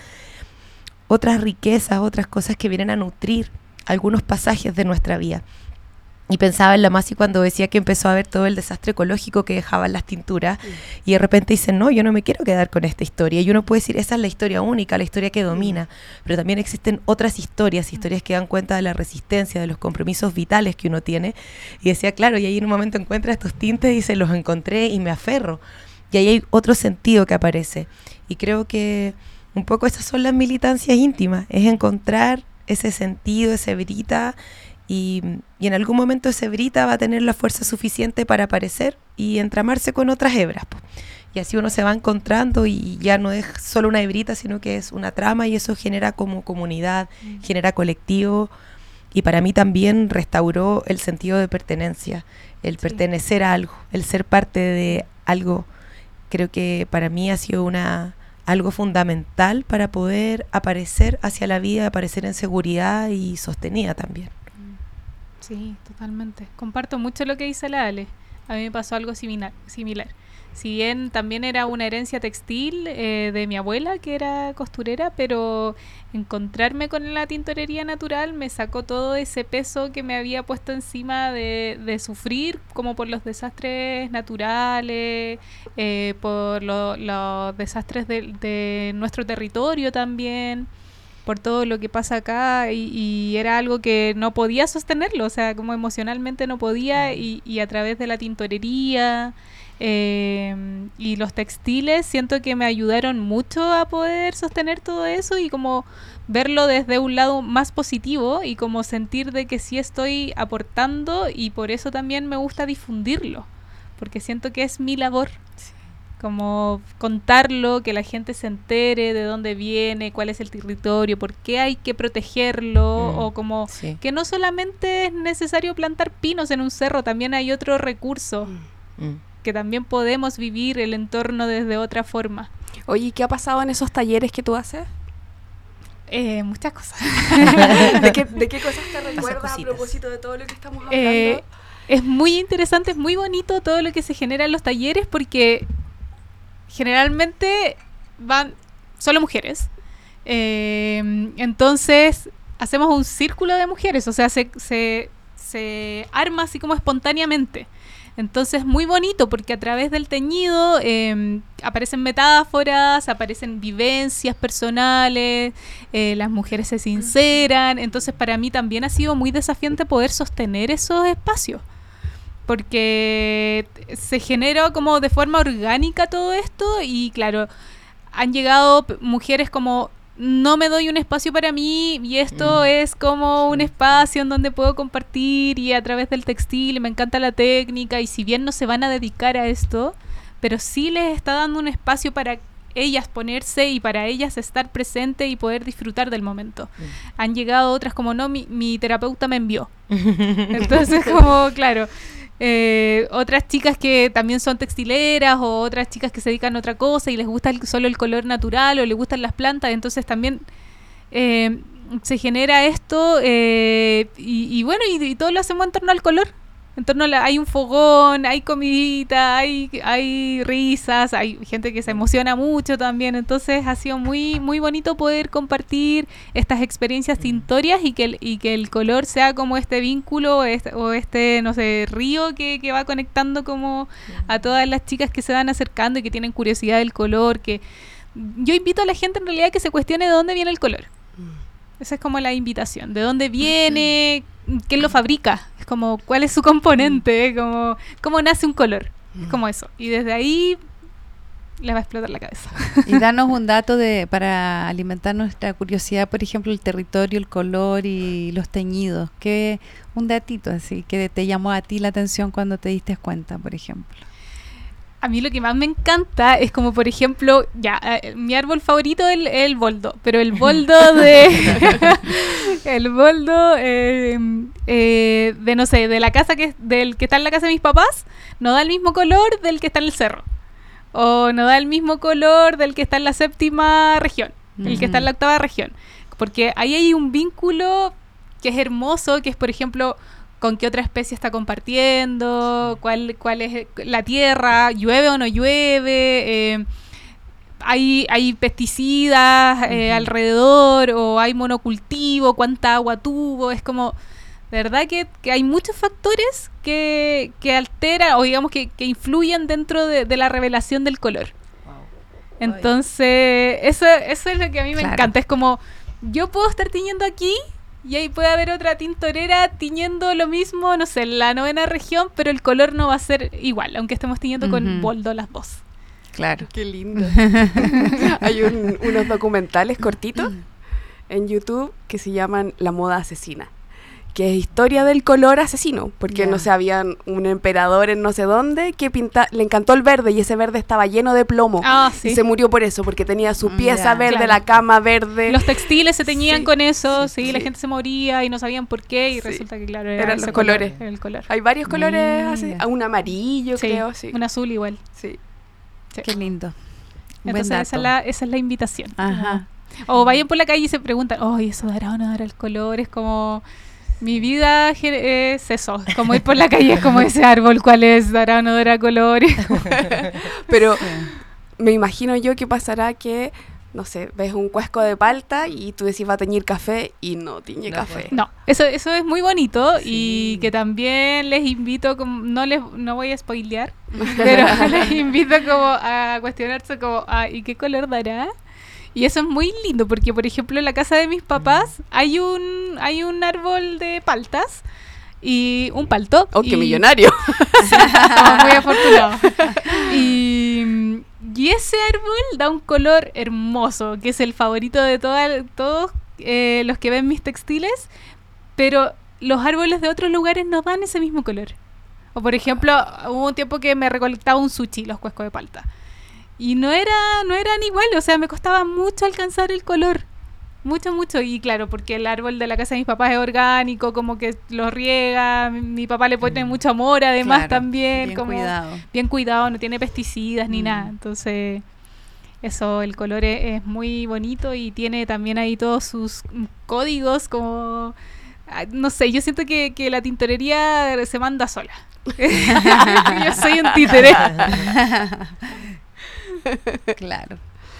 otras riquezas, otras cosas que vienen a nutrir algunos pasajes de nuestra vida. Y pensaba en la Masi cuando decía que empezó a ver todo el desastre ecológico que dejaban las tinturas, y de repente dicen, no, yo no me quiero quedar con esta historia. Y uno puede decir, esa es la historia única, la historia que domina, pero también existen otras historias que dan cuenta de la resistencia, de los compromisos vitales que uno tiene. Y decía, claro, y ahí en un momento encuentra estos tintes y dice, los encontré y me aferro. Y ahí hay otro sentido que aparece. Y creo que un poco esas son las militancias íntimas, es encontrar ese sentido, ese brita. Y en algún momento ese brita va a tener la fuerza suficiente para aparecer y entramarse con otras hebras. Y así uno se va encontrando y ya no es solo una hebrita, sino que es una trama, y eso genera como comunidad, genera colectivo. Y para mí también restauró el sentido de pertenencia, el pertenecer a algo, el ser parte de algo. Creo que para mí ha sido algo fundamental para poder aparecer hacia la vida, aparecer en seguridad y sostenida también. Sí, totalmente. Comparto mucho lo que dice la Ale. A mí me pasó algo similar. Si bien también era una herencia textil de mi abuela, que era costurera, pero encontrarme con la tintorería natural me sacó todo ese peso que me había puesto encima de sufrir, como por los desastres naturales, por los desastres de nuestro territorio también, por todo lo que pasa acá, y era algo que no podía sostenerlo, o sea, como emocionalmente no podía, y a través de la tintorería y los textiles siento que me ayudaron mucho a poder sostener todo eso y como verlo desde un lado más positivo y como sentir de que sí estoy aportando, y por eso también me gusta difundirlo, porque siento que es mi labor. Como contarlo, que la gente se entere de dónde viene, cuál es el territorio, por qué hay que protegerlo, o como que no solamente es necesario plantar pinos en un cerro, también hay otro recurso, que también podemos vivir el entorno desde otra forma. Oye, ¿qué ha pasado en esos talleres que tú haces? Muchas cosas. ¿De qué cosas te recuerdas a propósito de todo lo que estamos hablando? Es muy interesante, es muy bonito todo lo que se genera en los talleres, porque generalmente van solo mujeres. Entonces hacemos un círculo de mujeres, o sea, se arma así como espontáneamente. Entonces muy bonito, porque a través del teñido aparecen metáforas, aparecen vivencias personales, las mujeres se sinceran. Entonces para mí también ha sido muy desafiante poder sostener esos espacios, porque se genera como de forma orgánica todo esto, y claro, han llegado mujeres como, no me doy un espacio para mí, y esto es como un espacio en donde puedo compartir, y a través del textil me encanta la técnica, y si bien no se van a dedicar a esto, pero sí les está dando un espacio para ellas ponerse y para ellas estar presente y poder disfrutar del momento. Han llegado otras como, no, mi terapeuta me envió. Entonces, como, claro, otras chicas que también son textileras o otras chicas que se dedican a otra cosa y les gusta solo el color natural o les gustan las plantas, entonces también se genera esto y bueno, y todo lo hacemos en torno al color. En torno hay un fogón, hay comidita, hay risas, hay gente que se emociona mucho también. Entonces ha sido muy muy bonito poder compartir estas experiencias tintorias y que el color sea como este vínculo o este no sé, río que va conectando como a todas las chicas que se van acercando y que tienen curiosidad del color. Que yo invito a la gente en realidad que se cuestione de dónde viene el color. Esa es como la invitación. ¿De dónde viene? ¿Quién lo fabrica? Es como, ¿cuál es su componente? Como, ¿cómo nace un color? Es como eso. Y desde ahí les va a explotar la cabeza. Y danos un dato para alimentar nuestra curiosidad, por ejemplo, el territorio, el color y los teñidos. Un datito así que te llamó a ti la atención cuando te diste cuenta, por ejemplo. A mí lo que más me encanta es como, por ejemplo, mi árbol favorito es el boldo, pero el boldo el boldo de no sé, de la casa del que está en la casa de mis papás, no da el mismo color del que está en el cerro. O no da el mismo color del que está en la 7ª región, el que está en la 8ª región. Porque ahí hay un vínculo que es hermoso, que es, por ejemplo, con qué otra especie está compartiendo, cuál es la tierra, llueve o no llueve, hay pesticidas alrededor, o hay monocultivo, cuánta agua tuvo. Es como, de verdad que hay muchos factores que alteran, o digamos que influyen dentro de la revelación del color. Entonces, eso es lo que a mí me encanta. Es como, yo puedo estar tiñendo aquí, y ahí puede haber otra tintorera tiñendo lo mismo, no sé, en la 9ª región, pero el color no va a ser igual, aunque estemos tiñendo con boldo las dos. Claro. Qué lindo. Hay unos documentales cortitos en YouTube que se llaman La moda asesina, que es historia del color asesino, porque no sé, había un emperador en no sé dónde que le encantó el verde y ese verde estaba lleno de plomo y se murió por eso, porque tenía su pieza verde, la cama verde. Los textiles se teñían con eso, la gente se moría y no sabían por qué y resulta que claro, eran los colores. Era el color. Hay varios colores, así, un amarillo creo, un azul igual. Sí. Qué lindo. Entonces esa es la invitación. Ajá. O vayan por la calle y se preguntan, ¿eso dará o no dará el color? Es como... Mi vida es eso, como ir por la calle, es como ese árbol, ¿cuál es? ¿Dará o no dará color? Pero me imagino yo que pasará que, no sé, ves un cuesco de palta y tú decís va a teñir café y no tiñe café. No, eso es muy bonito y que también les invito, no voy a spoilear, pero les invito como a cuestionarse como, ¿y qué color dará? Y eso es muy lindo porque, por ejemplo, en la casa de mis papás hay un árbol de paltas y un palto. ¡Oh, qué millonario! Sí, somos muy afortunados. Y ese árbol da un color hermoso, que es el favorito de todos los que ven mis textiles, pero los árboles de otros lugares no dan ese mismo color. O, por ejemplo, hubo un tiempo que me recolectaba un sushi, los cuescos de palta. Y no eran igual, o sea, me costaba mucho alcanzar el color. Mucho. Y claro, porque el árbol de la casa de mis papás es orgánico, como que lo riega, mi papá le pone mucho amor además también. Bien como cuidado. Bien cuidado, no tiene pesticidas ni nada. Entonces, eso, el color es muy bonito y tiene también ahí todos sus códigos como... No sé, yo siento que la tintorería se manda sola. Yo soy un títere. Claro.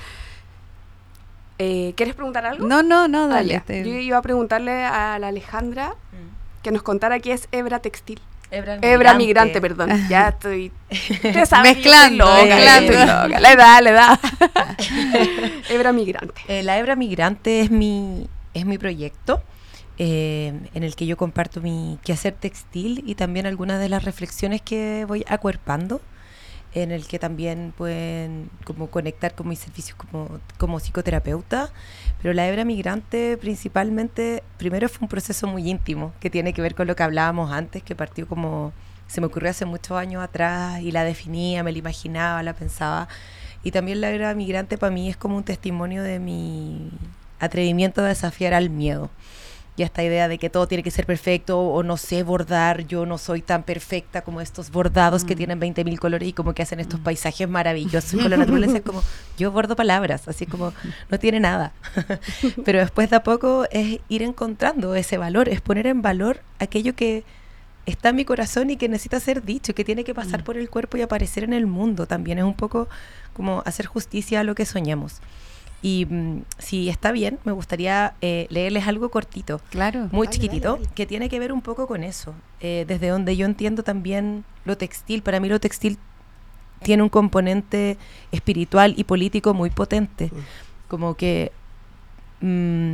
¿Quieres preguntar algo? No, dale. Yo iba a preguntarle a la Alejandra que nos contara qué es hebra textil. Hebra migrante, perdón. Ya estoy mezclando. La edad. Hebra migrante. La hebra migrante es mi proyecto en el que yo comparto mi quehacer textil y también algunas de las reflexiones que voy acuerpando, en el que también pueden como conectar con mis servicios como psicoterapeuta. Pero la hebra migrante principalmente, primero fue un proceso muy íntimo que tiene que ver con lo que hablábamos antes, que partió como se me ocurrió hace muchos años atrás y la definía, me la imaginaba, la pensaba. Y también la era migrante para mí es como un testimonio de mi atrevimiento a desafiar al miedo. Y esta idea de que todo tiene que ser perfecto o no sé bordar, yo no soy tan perfecta como estos bordados que tienen 20.000 colores y como que hacen estos paisajes maravillosos con la naturaleza. Es como, yo bordo palabras, así como no tiene nada. Pero después de a poco es ir encontrando ese valor, es poner en valor aquello que está en mi corazón y que necesita ser dicho, que tiene que pasar por el cuerpo y aparecer en el mundo también. Es un poco como hacer justicia a lo que soñamos. Y si está bien, me gustaría leerles algo cortito, Claro. muy chiquitito, que tiene que ver un poco con eso. Desde donde yo entiendo también lo textil. Para mí lo textil tiene un componente espiritual y político muy potente. Como que a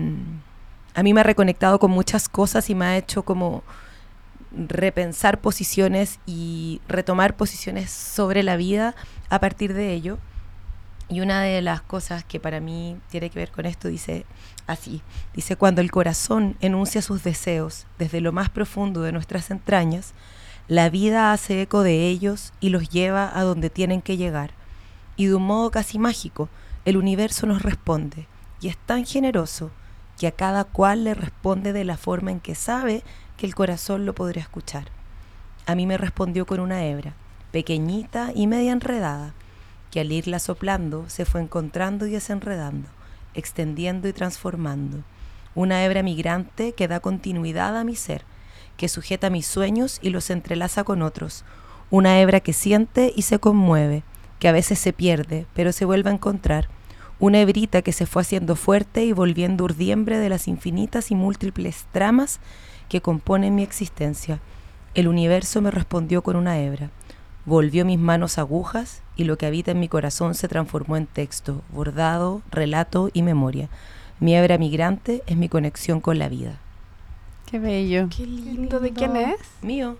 mí me ha reconectado con muchas cosas y me ha hecho como repensar posiciones y retomar posiciones sobre la vida a partir de ello. Y una de las cosas que para mí tiene que ver con esto dice así, dice: cuando el corazón enuncia sus deseos desde lo más profundo de nuestras entrañas, la vida hace eco de ellos y los lleva a donde tienen que llegar. Y de un modo casi mágico, el universo nos responde, y es tan generoso que a cada cual le responde de la forma en que sabe que el corazón lo podrá escuchar. A mí me respondió con una hebra, pequeñita y media enredada, que al irla soplando se fue encontrando y desenredando, extendiendo y transformando. Una hebra migrante que da continuidad a mi ser, que sujeta mis sueños y los entrelaza con otros. Una hebra que siente y se conmueve, que a veces se pierde, pero se vuelve a encontrar. Una hebrita que se fue haciendo fuerte y volviendo urdiembre de las infinitas y múltiples tramas que componen mi existencia. El universo me respondió con una hebra. Volvió mis manos agujas y lo que habita en mi corazón se transformó en texto, bordado, relato y memoria. Mi hebra migrante es mi conexión con la vida. Qué bello. Qué lindo. ¿De quién es? Mío.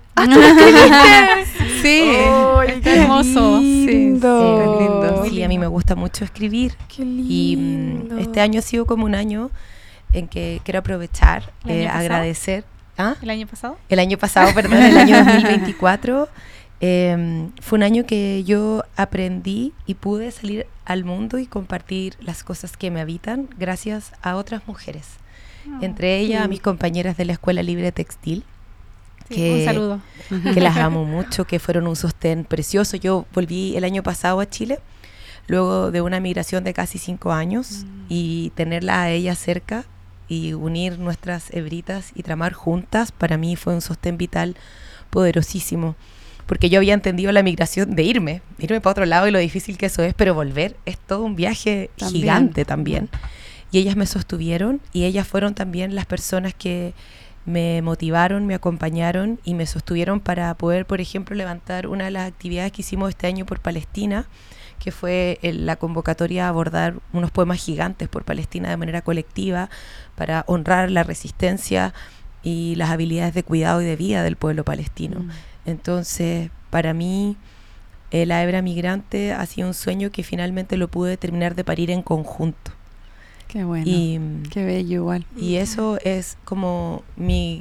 Sí. ¡Ay, qué hermoso! lindo! Sí, lindo. Sí, a mí me gusta mucho escribir. Qué Y lindo. este año ha sido como un año en que quiero aprovechar, ¿El año pasado? agradecer. ¿Ah? ¿El año pasado? El año pasado, perdón, el año 2024, fue un año que yo aprendí y pude salir al mundo y compartir las cosas que me habitan gracias a otras mujeres. Entre ellas a mis compañeras de la Escuela Libre Textil, Sí, un saludo. que las amo mucho, que fueron un sostén precioso. Yo volví el año pasado a Chile, luego de una migración de casi 5 años, y tenerlas a ellas cerca y unir nuestras hebritas y tramar juntas, para mí fue un sostén vital poderosísimo. Porque yo había entendido la migración de irme para otro lado y lo difícil que eso es, pero volver es todo un viaje gigante también. Y ellas me sostuvieron y ellas fueron también las personas que me motivaron, me acompañaron y me sostuvieron para poder, por ejemplo, levantar una de las actividades que hicimos este año por Palestina, que fue la convocatoria a abordar unos poemas gigantes por Palestina de manera colectiva para honrar la resistencia y las habilidades de cuidado y de vida del pueblo palestino. Entonces, para mí, la hebra migrante ha sido un sueño que finalmente lo pude terminar de parir en conjunto. Qué bueno. Y Qué bello igual. y eso es como mi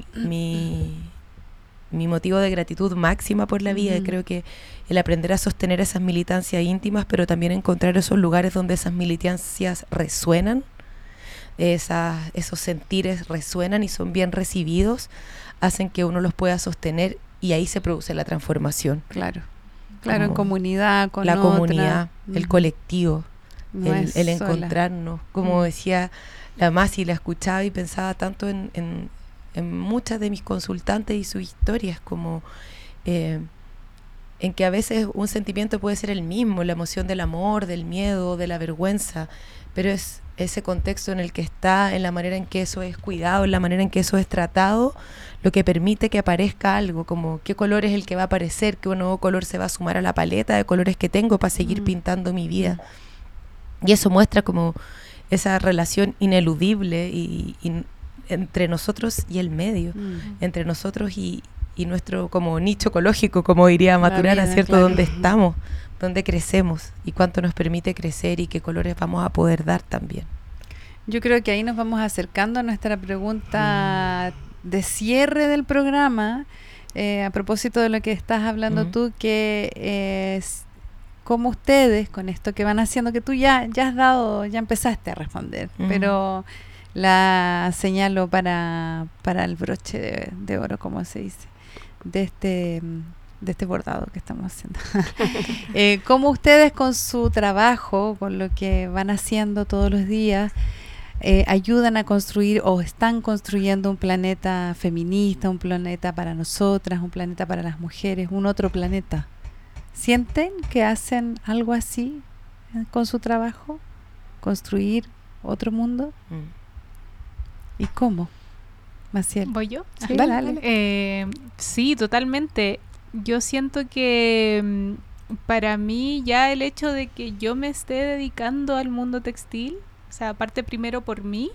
motivo de gratitud máxima por la vida. Y creo que el aprender a sostener esas militancias íntimas, pero también encontrar esos lugares donde esas militancias resuenan, esos sentires resuenan y son bien recibidos, hacen que uno los pueda sostener y ahí se produce la transformación. Claro. Claro, en Como con la otra. comunidad, el colectivo, No es el sola. encontrarnos. Como decía la Masi, la escuchaba y pensaba tanto en muchas de mis consultantes y sus historias, como en que a veces un sentimiento puede ser el mismo, la emoción del amor, del miedo, de la vergüenza, pero es ese contexto en el que está, en la manera en que eso es cuidado, en la manera en que eso es tratado, lo que permite que aparezca algo, como qué color es el que va a aparecer, qué nuevo color se va a sumar a la paleta de colores que tengo para seguir pintando mi vida. Y eso muestra como esa relación ineludible y entre nosotros y el medio, entre nosotros y nuestro como nicho ecológico, como diría Maturana, vida, ¿cierto? claro. Donde estamos, donde crecemos y cuánto nos permite crecer y qué colores vamos a poder dar también. Yo creo que ahí nos vamos acercando a nuestra pregunta de cierre del programa, a propósito de lo que estás hablando tú, que es como ustedes, con esto que van haciendo, que tú ya has dado, ya empezaste a responder, pero la señalo para el broche de oro, como se dice, de este bordado que estamos haciendo. Cómo ustedes con su trabajo, con lo que van haciendo todos los días, ayudan a construir o están construyendo un planeta feminista, un planeta para nosotras, un planeta para las mujeres, un otro planeta. ¿Sienten que hacen algo así con su trabajo? ¿Construir otro mundo? ¿Y cómo? Maciel. ¿Voy yo? Sí, dale. Sí, totalmente. Yo siento que para mí ya el hecho de que yo me esté dedicando al mundo textil, o sea, aparte primero por mí,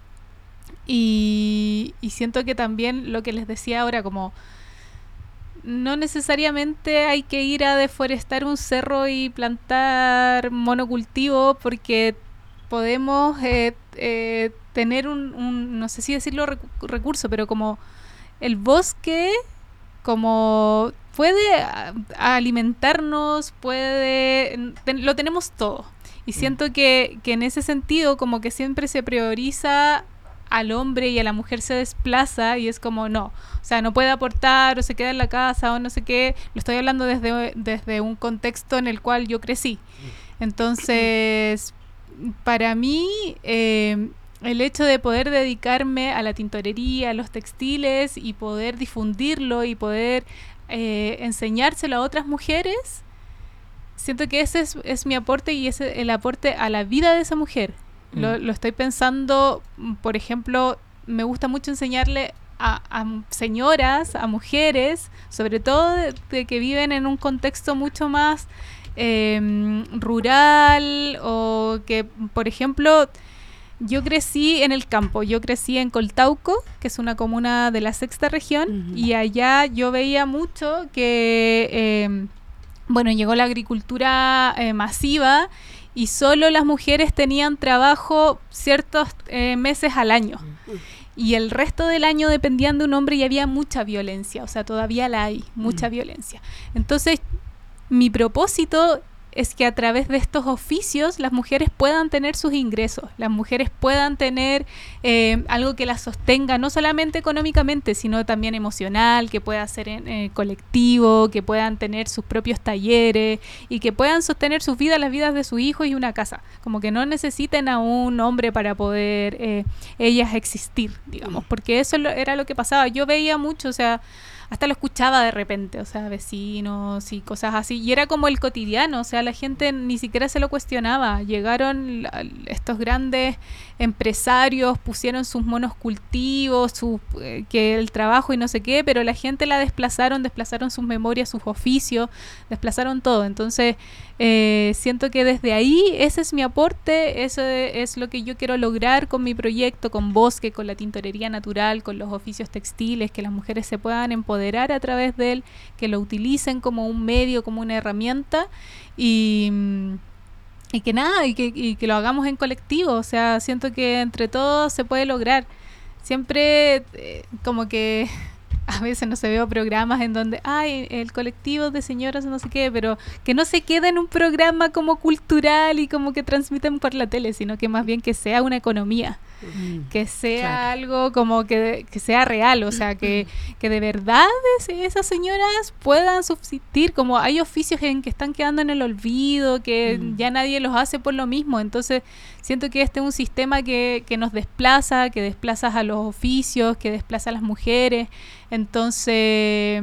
y siento que también lo que les decía ahora, como no necesariamente hay que ir a deforestar un cerro y plantar monocultivo, porque podemos tener un, no sé si decirlo recurso, pero como el bosque, como puede alimentarnos, lo tenemos todo. Y siento que en ese sentido como que siempre se prioriza al hombre y a la mujer se desplaza y es como no, o sea, no puede aportar o se queda en la casa o no sé qué. Lo estoy hablando desde un contexto en el cual yo crecí. Entonces, para mí, el hecho de poder dedicarme a la tintorería, a los textiles y poder difundirlo y poder enseñárselo a otras mujeres, siento que ese es mi aporte y ese es el aporte a la vida de esa mujer. Lo estoy pensando, por ejemplo, me gusta mucho enseñarle a señoras, a mujeres, sobre todo de que viven en un contexto mucho más rural, o que, por ejemplo, yo crecí en el campo, yo crecí en Coltauco, que es una comuna de la sexta región, y allá yo veía mucho que, llegó la agricultura masiva y solo las mujeres tenían trabajo ciertos meses al año. Y el resto del año dependían de un hombre y había mucha violencia, o sea, todavía la hay, mucha violencia. Entonces, mi propósito es que a través de estos oficios las mujeres puedan tener sus ingresos, las mujeres puedan tener algo que las sostenga, no solamente económicamente, sino también emocional, que pueda ser en colectivo, que puedan tener sus propios talleres y que puedan sostener sus vidas, las vidas de sus hijos y una casa. Como que no necesiten a un hombre para poder ellas existir, digamos, porque eso era lo que pasaba. Yo veía mucho, o sea, hasta lo escuchaba de repente, o sea, vecinos y cosas así, y era como el cotidiano, o sea, la gente ni siquiera se lo cuestionaba. Llegaron estos grandes empresarios, pusieron sus monocultivos, que el trabajo y no sé qué, pero la gente la desplazaron sus memorias, sus oficios, desplazaron todo. Entonces, siento que desde ahí ese es mi aporte, eso es lo que yo quiero lograr con mi proyecto, con Bosque, con la tintorería natural, con los oficios textiles, que las mujeres se puedan empoderar a través de él, que lo utilicen como un medio, como una herramienta, y que nada, y que lo hagamos en colectivo. O sea, siento que entre todos se puede lograr. Siempre como que a veces no se veo programas en donde el colectivo de señoras no sé qué, pero que no se quede en un programa como cultural y como que transmiten por la tele, sino que más bien que sea una economía, que sea algo como que sea real, o sea, que de verdad esas señoras puedan subsistir. Como hay oficios en que están quedando en el olvido, que ya nadie los hace por lo mismo. Entonces siento que este es un sistema que nos desplaza, que desplaza a los oficios, que desplaza a las mujeres. Entonces,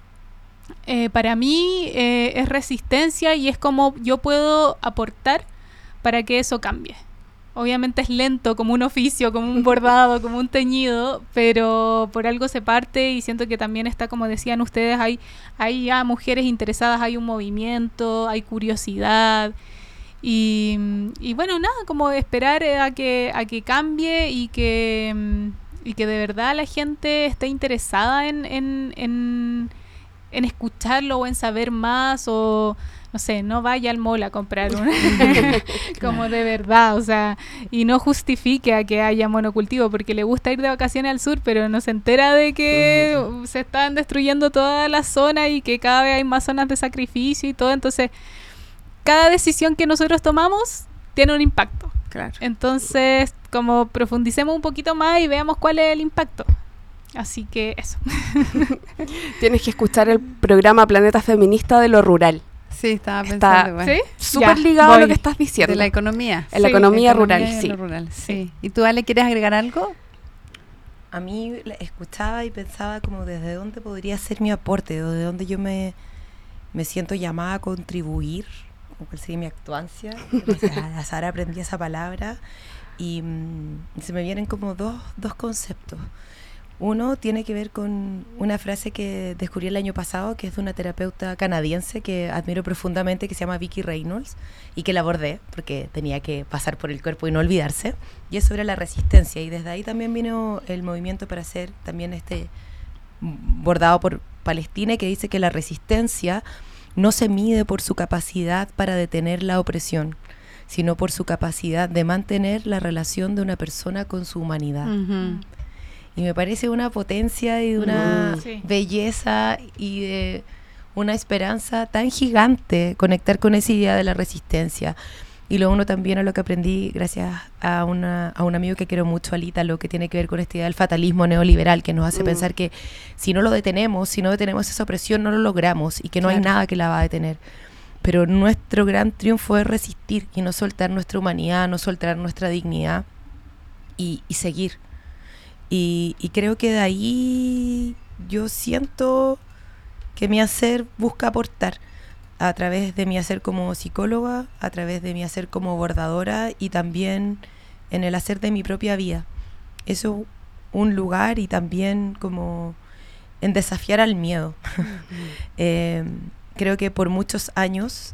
para mí es resistencia y es como yo puedo aportar para que eso cambie. Obviamente es lento, como un oficio, como un bordado, como un teñido, pero por algo se parte, y siento que también está, como decían ustedes, hay ya mujeres interesadas, hay un movimiento, hay curiosidad. Y bueno, nada, como esperar a que cambie y que de verdad la gente esté interesada en en escucharlo o en saber más, o no sé, no vaya al mall a comprar una como de verdad, o sea, y no justifique a que haya monocultivo porque le gusta ir de vacaciones al sur, pero no se entera de que se están destruyendo toda la zona y que cada vez hay más zonas de sacrificio y todo. Entonces, cada decisión que nosotros tomamos tiene un impacto. Claro. Entonces, como profundicemos un poquito más y veamos cuál es el impacto. Así que eso. Tienes que escuchar el programa Planeta Feminista de lo rural. Sí, estaba pensando. Bueno, ¿Sí? Súper Ya, ligado a voy. lo que estás diciendo. de la economía. En la Sí, economía La rural, economía y sí. lo rural, sí. ¿Y tú, Ale, quieres agregar algo? A mí escuchaba y pensaba como desde dónde podría ser mi aporte, o de dónde yo me siento llamada a contribuir, como cuál sería mi actuancia. Gracias a Sara aprendí esa palabra y se me vienen como dos conceptos. Uno tiene que ver con una frase que descubrí el año pasado, que es de una terapeuta canadiense que admiro profundamente, que se llama Vicki Reynolds, y que la abordé porque tenía que pasar por el cuerpo y no olvidarse, y es sobre la resistencia, y desde ahí también vino el movimiento para hacer también este bordado por Palestina, que dice que la resistencia no se mide por su capacidad para detener la opresión, sino por su capacidad de mantener la relación de una persona con su humanidad. Y me parece una potencia y de una Sí. belleza y de una esperanza tan gigante conectar con esa idea de la resistencia. Y lo uno también a lo que aprendí gracias a un amigo que quiero mucho, al Ítalo, que tiene que ver con esta idea del fatalismo neoliberal, que nos hace pensar que si no lo detenemos, si no detenemos esa opresión, no lo logramos y que no hay nada que la va a detener. Pero nuestro gran triunfo es resistir y no soltar nuestra humanidad, no soltar nuestra dignidad y seguir. Y creo que de ahí yo siento que mi hacer busca aportar a través de mi hacer como psicóloga, a través de mi hacer como bordadora y también en el hacer de mi propia vida. Eso un lugar y también como en desafiar al miedo. Creo que por muchos años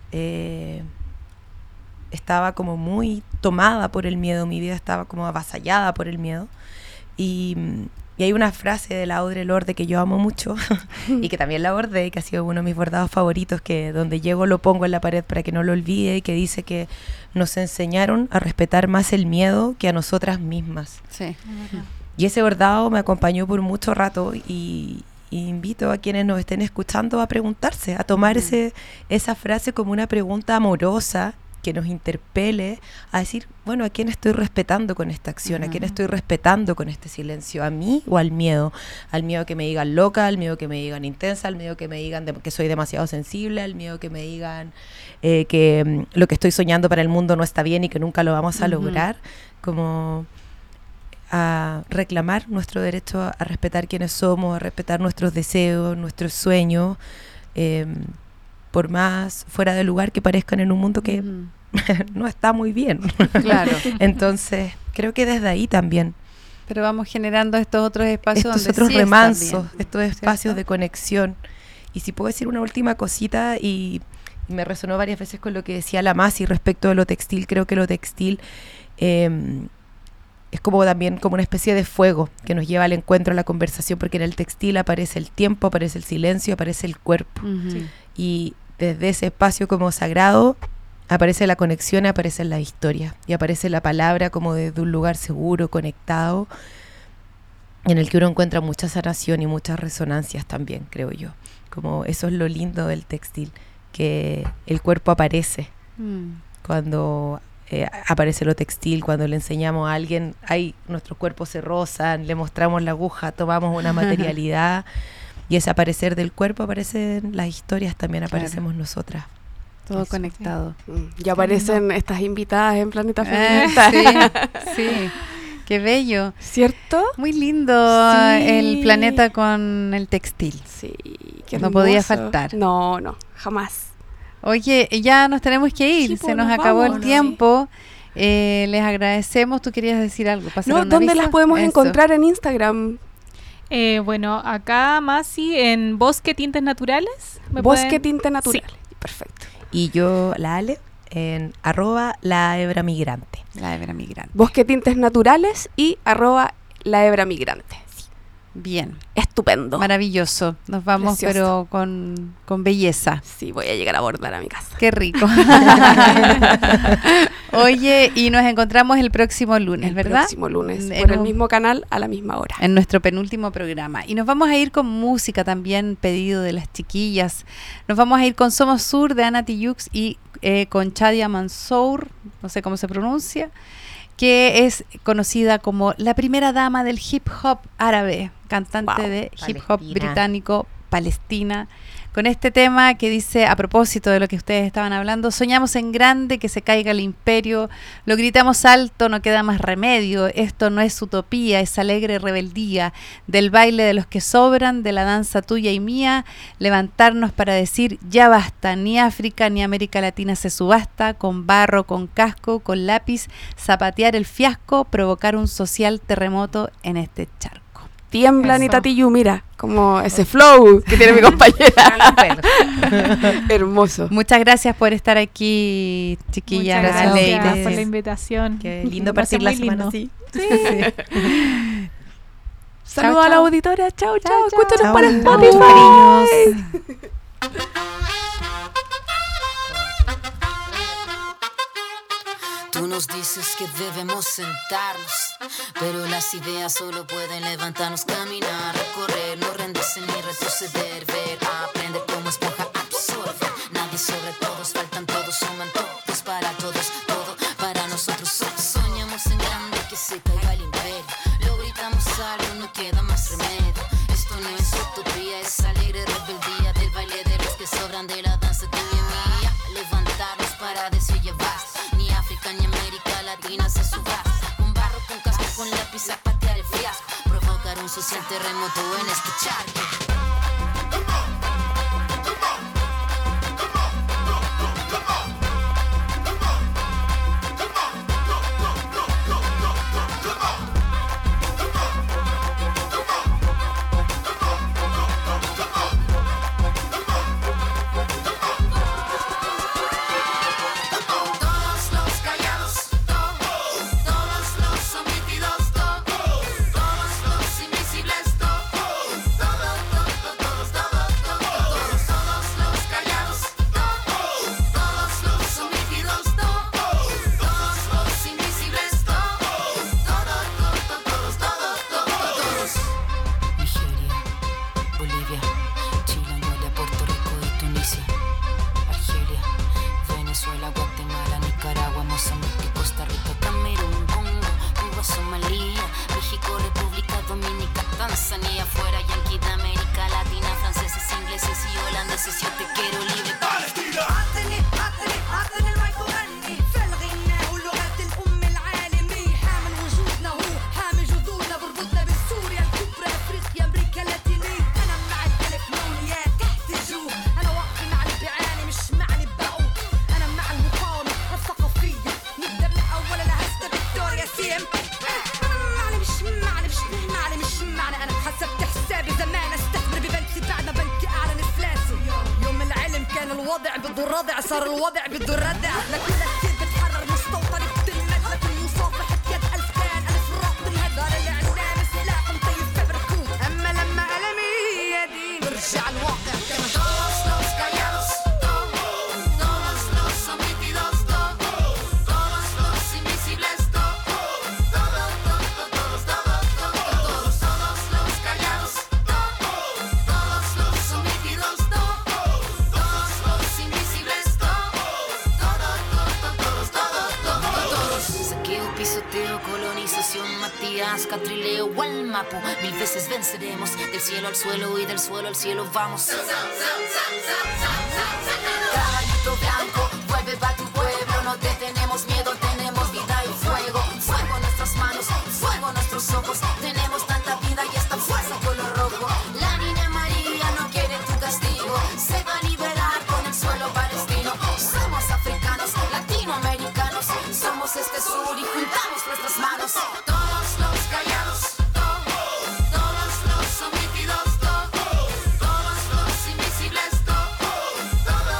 estaba como muy tomada por el miedo, mi vida estaba como avasallada por el miedo. Y hay una frase de la Audre Lorde que yo amo mucho y que también la bordé, que ha sido uno de mis bordados favoritos, que donde llego lo pongo en la pared para que no lo olvide, y que dice que nos enseñaron a respetar más el miedo que a nosotras mismas. Sí. Y ese bordado me acompañó por mucho rato y invito a quienes nos estén escuchando a preguntarse, a tomar esa frase como una pregunta amorosa que nos interpele a decir, bueno, ¿a quién estoy respetando con esta acción? ¿A quién estoy respetando con este silencio? ¿A mí o al miedo? Al miedo que me digan loca, al miedo que me digan intensa, al miedo que me digan que soy demasiado sensible, al miedo que me digan que lo que estoy soñando para el mundo no está bien y que nunca lo vamos a lograr. Como a reclamar nuestro derecho a respetar quiénes somos, a respetar nuestros deseos, nuestros sueños, por más fuera de lugar que parezcan en un mundo que no está muy bien. Claro. Entonces, creo que desde ahí también. Pero vamos generando estos otros espacios Estos donde otros sí está remansos, bien, estos espacios ¿cierto? de conexión. Y si puedo decir una última cosita, y me resonó varias veces con lo que decía la Masi respecto de lo textil, creo que lo textil es como también como una especie de fuego que nos lleva al encuentro, a la conversación, porque en el textil aparece el tiempo, aparece el silencio, aparece el cuerpo. Y desde ese espacio como sagrado aparece la conexión, aparece la historia y aparece la palabra como desde un lugar seguro, conectado, en el que uno encuentra mucha sanación y muchas resonancias también, creo yo. Como eso es lo lindo del textil, que el cuerpo aparece cuando aparece lo textil, cuando le enseñamos a alguien, nuestros cuerpos se rozan, le mostramos la aguja, tomamos una materialidad. Y ese aparecer del cuerpo aparecen las historias, también aparecemos nosotras. Todo conectado. Ya aparecen estas invitadas en Planeta Feminista. Sí, qué bello. ¿Cierto? Muy lindo Sí. el planeta con el textil. Sí, qué No podía hermoso. faltar. No, jamás. Oye, ya nos tenemos que ir, Sí, se pues, nos nos acabó vamos, el ¿no? tiempo. Les agradecemos. ¿Tú querías decir algo? ¿Pasar No, un ¿dónde aviso? las podemos Eso. encontrar en Instagram? Bueno, acá Masi en Bosque Tintes Naturales. Bosque Tinte Natural. Perfecto. Y yo, la Ale, en @lahebra_migrante. La Hebra Migrante. Bosque Tintes Naturales y @lahebra_migrante. Bien. Estupendo. Maravilloso. Nos vamos, Precioso. pero con belleza. Sí, voy a llegar a abordar a mi casa. Qué rico. Oye, y nos encontramos el próximo lunes, ¿verdad? El próximo lunes, En por el un- mismo canal, a la misma hora. En nuestro penúltimo programa. Y nos vamos a ir con música también, pedido de las chiquillas. Nos vamos a ir con Somos Sur de Ana Tijoux y con Chadia Mansour, no sé cómo se pronuncia, que es conocida como la primera dama del hip hop árabe, cantante Wow. de hip hop Palestina. británico, Palestina, con este tema que dice, a propósito de lo que ustedes estaban hablando: soñamos en grande, que se caiga el imperio, lo gritamos alto, no queda más remedio, esto no es utopía, es alegre rebeldía, del baile de los que sobran, de la danza tuya y mía, levantarnos para decir, ya basta, ni África ni América Latina se subasta, con barro, con casco, con lápiz, zapatear el fiasco, provocar un social terremoto en este charco. Tiembla Eso. Anita Tijoux, mira, como ese flow que tiene mi compañera. Hermoso. Muchas gracias por estar aquí, chiquillas. Muchas gracias, gracias ladies. por la invitación. Qué lindo Me parece partir la muy semana lindo. así. Saludos a la auditoria. Chao, chao. Escúchanos Chao. por Muchos Spotify. cariños. Tú nos dices que debemos sentarnos, pero las ideas solo pueden levantarnos, caminar, recorrer, no rendirse ni retroceder, ver, aprender como esponja, absorber. Nadie sobre todos, faltan todos, suman todos para todos, todo para nosotros. Soñamos en grande, que se caiga el imperio, lo gritamos algo, no queda más remedio. Esto no es utopía, es alegre rebeldía, del baile de los que sobran, de la danza tuya y mía. Levantarnos para decir ya basta, ni África ni América Latina se subasta. Con barro, con casco, con lápiz a patear el fiasco, provocar un social terremoto en este charco. Todos los callados, todos los omitidos, todos los invisibles, todos los callados, todos los omitidos, todos los invisibles, todos. Nigeria, Bolivia, Chile, Angola, Puerto Rico y Tunisia, Argelia, Venezuela, Guatemala, Nicaragua, Mozambique, Costa Rica, Camerún, Congo, Cuba, Somalia, México, República Dominicana, Tanzania, fuera Yankee de América Latina, franceses, ingleses y holandeses, yo te quiero libre. عطني المايك وغني في الغناء ولغة الأم العالمية، حامل وجودنا هو حامل جذورنا، بربطنا بسوريا الكبرى، أفريقيا، أمريكا اللاتينية. أنا مع الألف نونية تحت الجو، أنا واقفة مع اللي بيعاني مش مع اللي بعوق، أنا مع المقاومة الثقافية، نقدر الأول أنا هسه فيكتوريا سيم. أنا معني مش معني مش معني مش معني، أنا حسبت حسابي زمان استثمر ببنكي بعد ما بنكي أعلن إفلاسي. يوم العلم كان الوضع بده الردع، صار الوضع بده الردع، لكن كثير بتحرر مستوطن بتلمد، لكن مصافحة يد ألف كان ألف راق بالهد، دار الإعلام سلاح مطيب في بركوت، أما لما ألمي يدي برجع الواقع كما Todos los callados, todos los omitidos, todos los invisibles, todos los callados, todos los omitidos, todos los invisibles, todos. Saqueo, pisoteo, colonización, Matías, Catrileo, Gualmapu, 1000 veces venceremos, del cielo al suelo y del suelo al cielo vamos. Caballito blanco, vuelve pa' tu pueblo, no te tenemos miedo, tenemos vida y fuego. Fuego en nuestras manos, fuego en nuestros ojos, tenemos tanta vida y esta fuerza color rojo. La niña María no quiere tu castigo, se va a liberar con el suelo palestino. Somos africanos, latinoamericanos, somos este sur y juntamos nuestras manos. Todos los callados, todos los omitidos, todos los invisibles, todos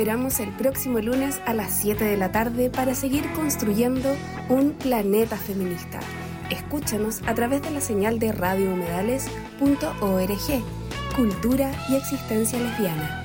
esperamos el próximo lunes a las 7 de la tarde para seguir construyendo un planeta feminista. Escúchanos a través de la señal de radiohumedales.org. Cultura y existencia lesbiana.